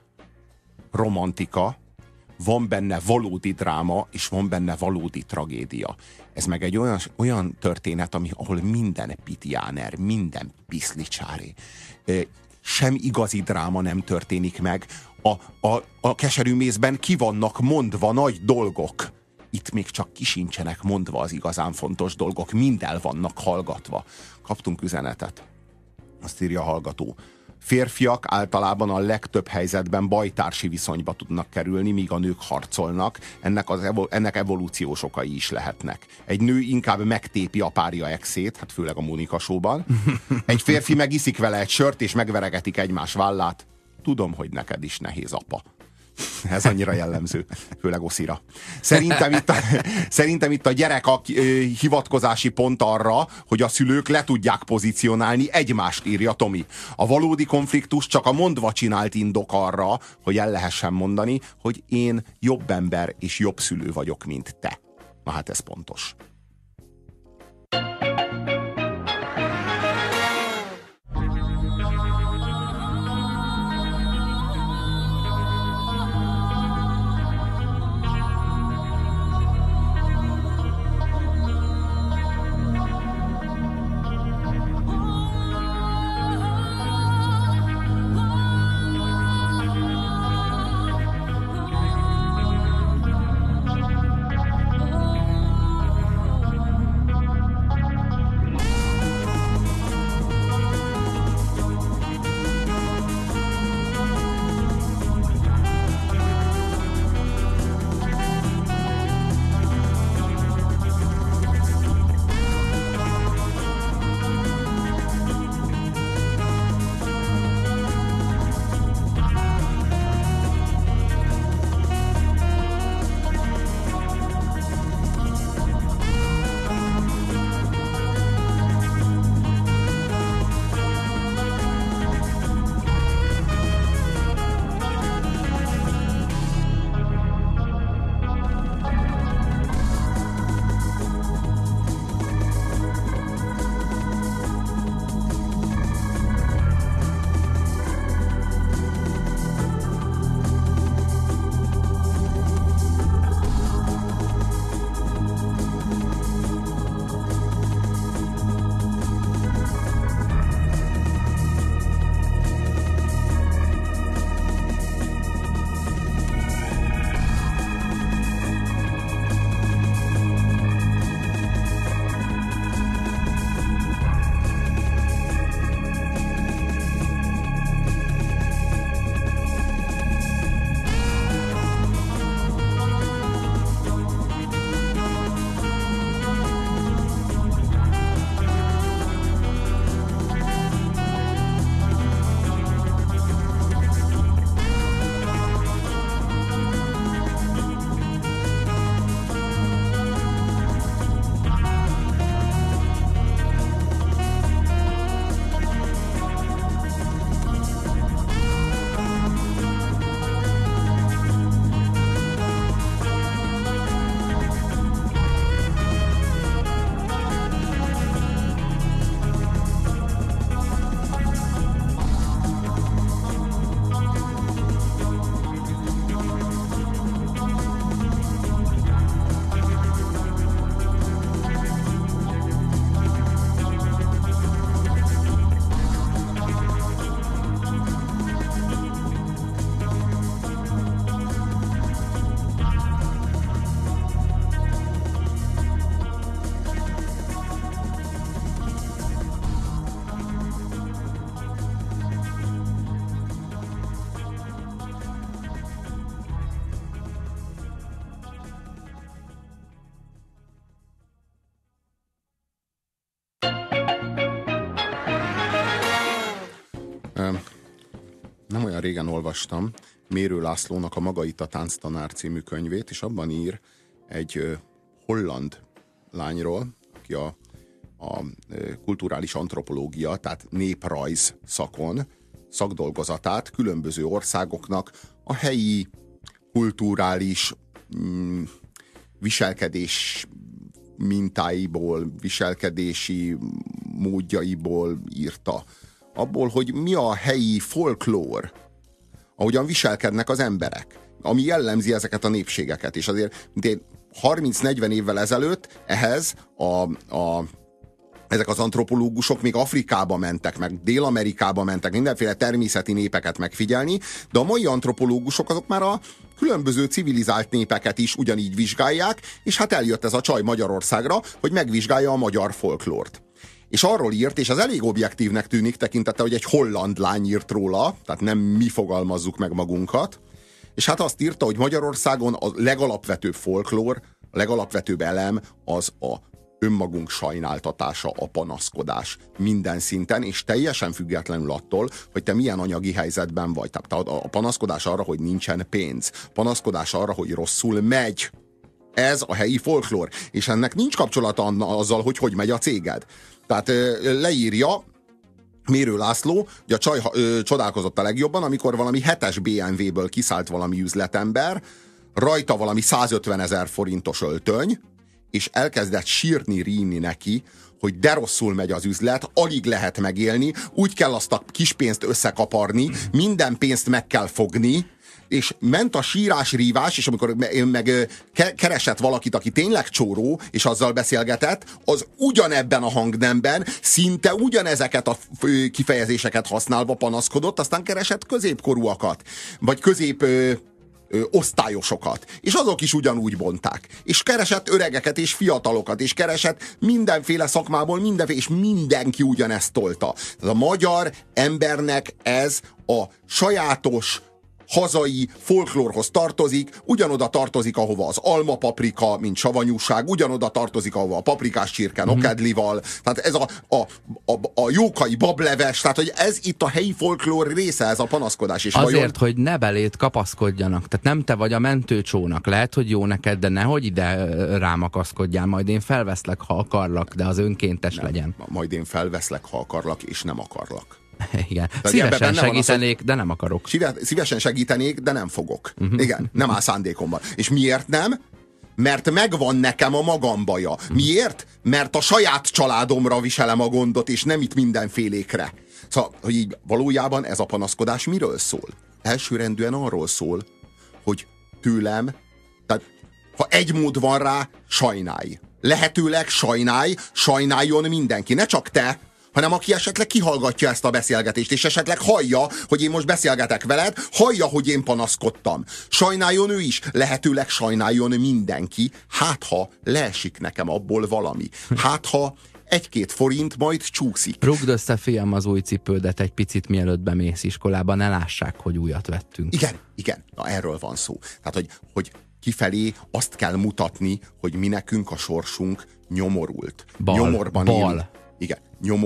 romantika, van benne valódi dráma, és van benne valódi tragédia. Ez meg egy olyan történet, ahol minden pitiáner, minden piszlicsári. Sem igazi dráma nem történik meg. A keserű mézben ki vannak mondva nagy dolgok. Itt még csak kisincsenek mondva az igazán fontos dolgok. Mind el vannak hallgatva. Kaptunk üzenetet. Azt írja a hallgató. Férfiak általában a legtöbb helyzetben bajtársi viszonyba tudnak kerülni, míg a nők harcolnak. Ennek evolúciós okai is lehetnek. Egy nő inkább megtépi a párja exét, hát főleg a Mónika Show-ban. Egy férfi megiszik vele egy sört, és megveregetik egymás vállát. Tudom, hogy neked is nehéz, apa. Ez annyira jellemző, főleg Oszira. Szerintem itt a gyerek a hivatkozási pont arra, hogy a szülők le tudják pozícionálni egymást, írja Tomi. A valódi konfliktus csak a mondva csinált indok arra, hogy el lehessen mondani, hogy én jobb ember és jobb szülő vagyok, mint te. Na hát ez pontos. olyan régen olvastam Mérő Lászlónak a Maga itt a tánctanár című könyvét, és abban ír egy holland lányról, aki a kulturális antropológia, tehát néprajz szakon szakdolgozatát különböző országoknak a helyi kulturális viselkedés mintáiból, viselkedési módjaiból írta. Abból, hogy mi a helyi folklór, ahogyan viselkednek az emberek, ami jellemzi ezeket a népségeket. És azért 30-40 évvel ezelőtt ehhez ezek az antropológusok még Afrikába mentek, meg Dél-Amerikába mentek, mindenféle természeti népeket megfigyelni, de a mai antropológusok azok már a különböző civilizált népeket is ugyanígy vizsgálják, és hát eljött ez a csaj Magyarországra, hogy megvizsgálja a magyar folklórt. És arról írt, és az elég objektívnek tűnik tekintettel, hogy egy holland lány írt róla, tehát nem mi fogalmazzuk meg magunkat, és hát azt írta, hogy Magyarországon a legalapvetőbb folklór, a legalapvetőbb elem az a önmagunk sajnáltatása, a panaszkodás minden szinten, és teljesen függetlenül attól, hogy te milyen anyagi helyzetben vagy. Tehát a panaszkodás arra, hogy nincsen pénz, panaszkodás arra, hogy rosszul megy. Ez a helyi folklór, és ennek nincs kapcsolata azzal, hogy megy a céged. Tehát leírja Mérő László, hogy a csaj csodálkozott a legjobban, amikor valami 7-es BMW-ből kiszállt valami üzletember, rajta valami 150 000 forintos öltöny, és elkezdett sírni, ríni neki, hogy de rosszul megy az üzlet, alig lehet megélni, úgy kell azt a kis pénzt összekaparni, minden pénzt meg kell fogni, és ment a sírás-rívás, és amikor meg keresett valakit, aki tényleg csóró, és azzal beszélgetett, az ugyanebben a hangnemben, szinte ugyanezeket a kifejezéseket használva panaszkodott, aztán keresett középkorúakat, vagy osztályosokat, és azok is ugyanúgy bonták. És keresett öregeket és fiatalokat, és keresett mindenféle szakmából, és mindenki ugyanezt tolta. Tehát a magyar embernek ez a sajátos hazai folklórhoz tartozik, ugyanoda tartozik, ahova az almapaprika, mint savanyúság, ugyanoda tartozik, ahova a paprikás csirke nokedlival, tehát ez a jókai bableves, tehát hogy ez itt a helyi folklór része, ez a panaszkodás. És azért, hogy ne belét kapaszkodjanak, tehát nem te vagy a mentőcsónak, lehet, hogy jó neked, de nehogy ide rámakaszkodjál, majd én felveszlek, ha akarlak, de az önkéntes legyen. Majd én felveszlek, ha akarlak, és nem akarlak. Igen. Szívesen segítenék, de nem akarok. Szívesen segítenék, de nem fogok. Igen, nem áll szándékomban. És miért nem? Mert megvan nekem a magam baja. Miért? Mert a saját családomra viselem a gondot, és nem itt mindenfélékre. Szóval, hogy így valójában ez a panaszkodás miről szól? Elsőrendűen arról szól, hogy tőlem, tehát ha egy mód van rá, sajnálj. Lehetőleg sajnáljon mindenki. Ne csak te, hanem aki esetleg kihallgatja ezt a beszélgetést, és esetleg hallja, hogy én most beszélgetek veled, hallja, hogy én panaszkodtam. Sajnáljon ő is, lehetőleg sajnáljon mindenki, hát ha leesik nekem abból valami. Hát ha 1-2 forint majd csúszik. Rugd össze, fiam, az új cipődet egy picit, mielőtt bemész iskolába, ne lássák, hogy újat vettünk. Igen. Na, erről van szó. Tehát, hogy kifelé azt kell mutatni, hogy mi nekünk a sorsunk nyomorult. Nyomorban élünk. Igen,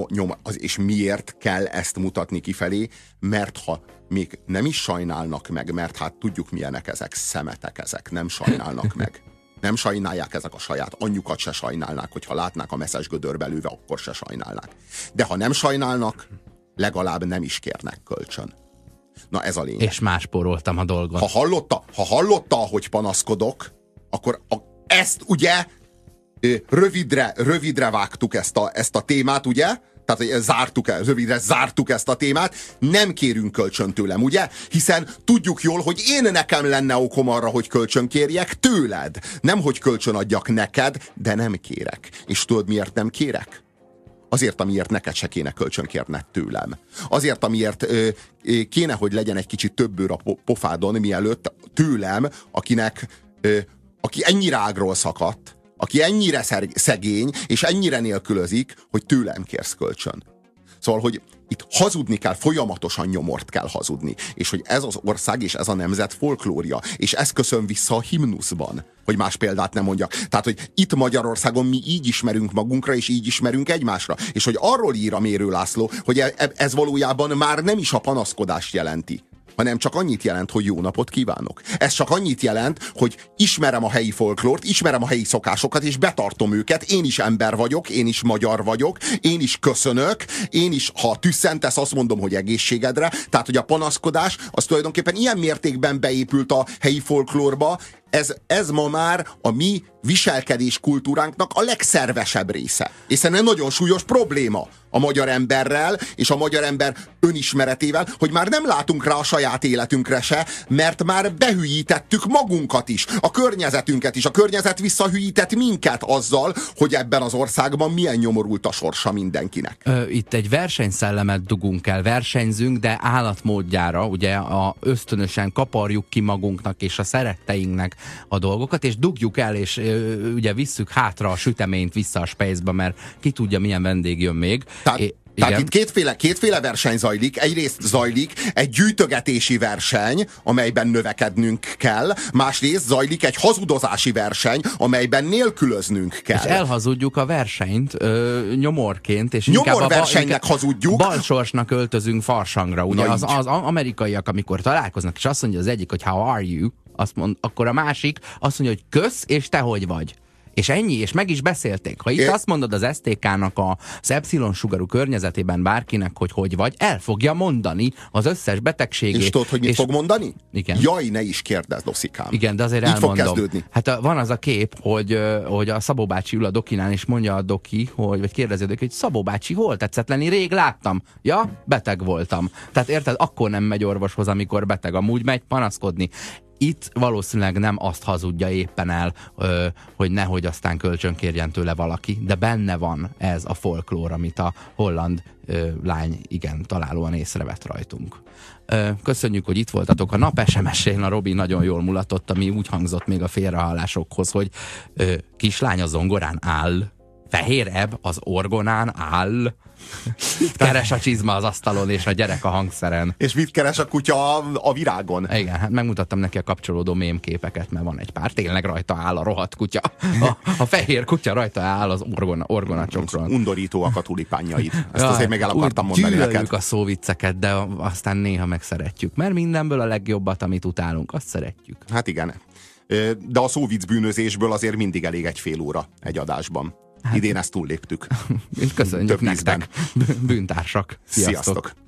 és miért kell ezt mutatni kifelé? Mert ha még nem is sajnálnak meg, mert hát tudjuk milyenek ezek, szemetek ezek, nem sajnálnak meg. Nem sajnálják ezek a saját anyjukat se sajnálnák, hogyha látnák a messzes gödörbe lőve, akkor se sajnálnák. De ha nem sajnálnak, legalább nem is kérnek kölcsön. Na ez a lényeg. És máspóroltam a dolgot. Ha hallotta, hogy panaszkodok, akkor ezt ugye rövidre vágtuk ezt a témát, ugye? Tehát rövidre zártuk ezt a témát, nem kérünk kölcsön tőlem, ugye? Hiszen tudjuk jól, hogy nekem lenne okom arra, hogy kölcsön kérjek tőled. Nem, hogy kölcsön adjak neked, de nem kérek. És tudod, miért nem kérek? Azért, amiért neked se kéne kölcsön kérned tőlem. Azért, amiért kéne, hogy legyen egy kicsit több bőr a pofádon, mielőtt tőlem, aki ennyire ágról szakadt, aki ennyire szegény, és ennyire nélkülözik, hogy tőlem kérsz kölcsön. Szóval, hogy itt hazudni kell, folyamatosan nyomort kell hazudni. És hogy ez az ország és ez a nemzet folklória. És ez köszön vissza a himnuszban, hogy más példát nem mondjak. Tehát, hogy itt Magyarországon mi így ismerünk magunkra, és így ismerünk egymásra. És hogy arról ír a Mérő László, hogy ez valójában már nem is a panaszkodást jelenti, hanem csak annyit jelent, hogy jó napot kívánok. Ez csak annyit jelent, hogy ismerem a helyi folklórt, ismerem a helyi szokásokat, és betartom őket. Én is ember vagyok, én is magyar vagyok, én is köszönök, én is, ha tüsszentesz, azt mondom, hogy egészségedre. Tehát, hogy a panaszkodás, az tulajdonképpen ilyen mértékben beépült a helyi folklórba, ez ma már a mi viselkedés kultúránknak a legszervesebb része. Hiszen egy nagyon súlyos probléma a magyar emberrel, és a magyar ember önismeretével, hogy már nem látunk rá a saját életünkre se, mert már behülyítettük magunkat is, a környezetünket is. A környezet visszahülyített minket azzal, hogy ebben az országban milyen nyomorult a sorsa mindenkinek. Itt egy versenyszellemet dugunk el, versenyzünk, de állatmódjára, ugye ösztönösen kaparjuk ki magunknak és a szeretteinknek a dolgokat, és dugjuk el, és ugye visszük hátra a süteményt vissza a spaceba, mert ki tudja, milyen vendég jön még. Tehát itt kétféle verseny zajlik. Egyrészt zajlik egy gyűjtögetési verseny, amelyben növekednünk kell, másrészt zajlik egy hazudozási verseny, amelyben nélkülöznünk kell. És elhazudjuk a versenyt nyomorként, és nyomorversenynek hazudjuk. Balsorsnak öltözünk farsangra. Ugye az amerikaiak, amikor találkoznak, és azt mondja az egyik, hogy how are you, akkor a másik azt mondja, hogy kösz, és te hogy vagy. És ennyi, és meg is beszélték. Ha itt azt mondod az STK-nak az epsilon sugarú környezetében bárkinek, hogy vagy, el fogja mondani az összes betegségét. És tudod, hogy mit fog mondani? Igen. Jaj, ne is kérdezd, Oszikám. Igen, de azért így elmondom. fog kezdődni. Hát van az a kép, hogy a Szabó bácsi ül a dokinál, és mondja a doki, vagy kérdezi a doki, hogy Szabó bácsi, hol tetszett lenni? Rég láttam. Ja, beteg voltam. Tehát érted, akkor nem megy orvoshoz, amikor beteg. Amúgy megy panaszkodni. Itt valószínűleg nem azt hazudja éppen el, hogy nehogy aztán kölcsönkérjen tőle valaki, de benne van ez a folklór, amit a holland lány igen találóan észrevett rajtunk. Köszönjük, hogy itt voltatok. A nap SMS-én a Robi nagyon jól mulatott, ami úgy hangzott még a félrehallásokhoz, hogy kislány a zongorán áll, fehér ebb az orgonán áll, keres a csizma az asztalon, és a gyerek a hangszeren. És mit keres a kutya a virágon? Igen, hát megmutattam neki a kapcsolódó mémképeket, mert van egy pár, tényleg rajta áll a rohadt kutya. A fehér kutya rajta áll az orgonacsokron. Undorítóak a tulipánjaid. Ezt azért még el akartam mondani neked. Gyűlöljük a szóvicceket, de aztán néha megszeretjük. Mert mindenből a legjobbat, amit utálunk, azt szeretjük. Hát igen. De a szóvicc bűnözésből azért mindig elég egy fél óra egy adásban. Hát, idén ezt túlléptük. Köszönjük nektek, bűntársak. Sziasztok.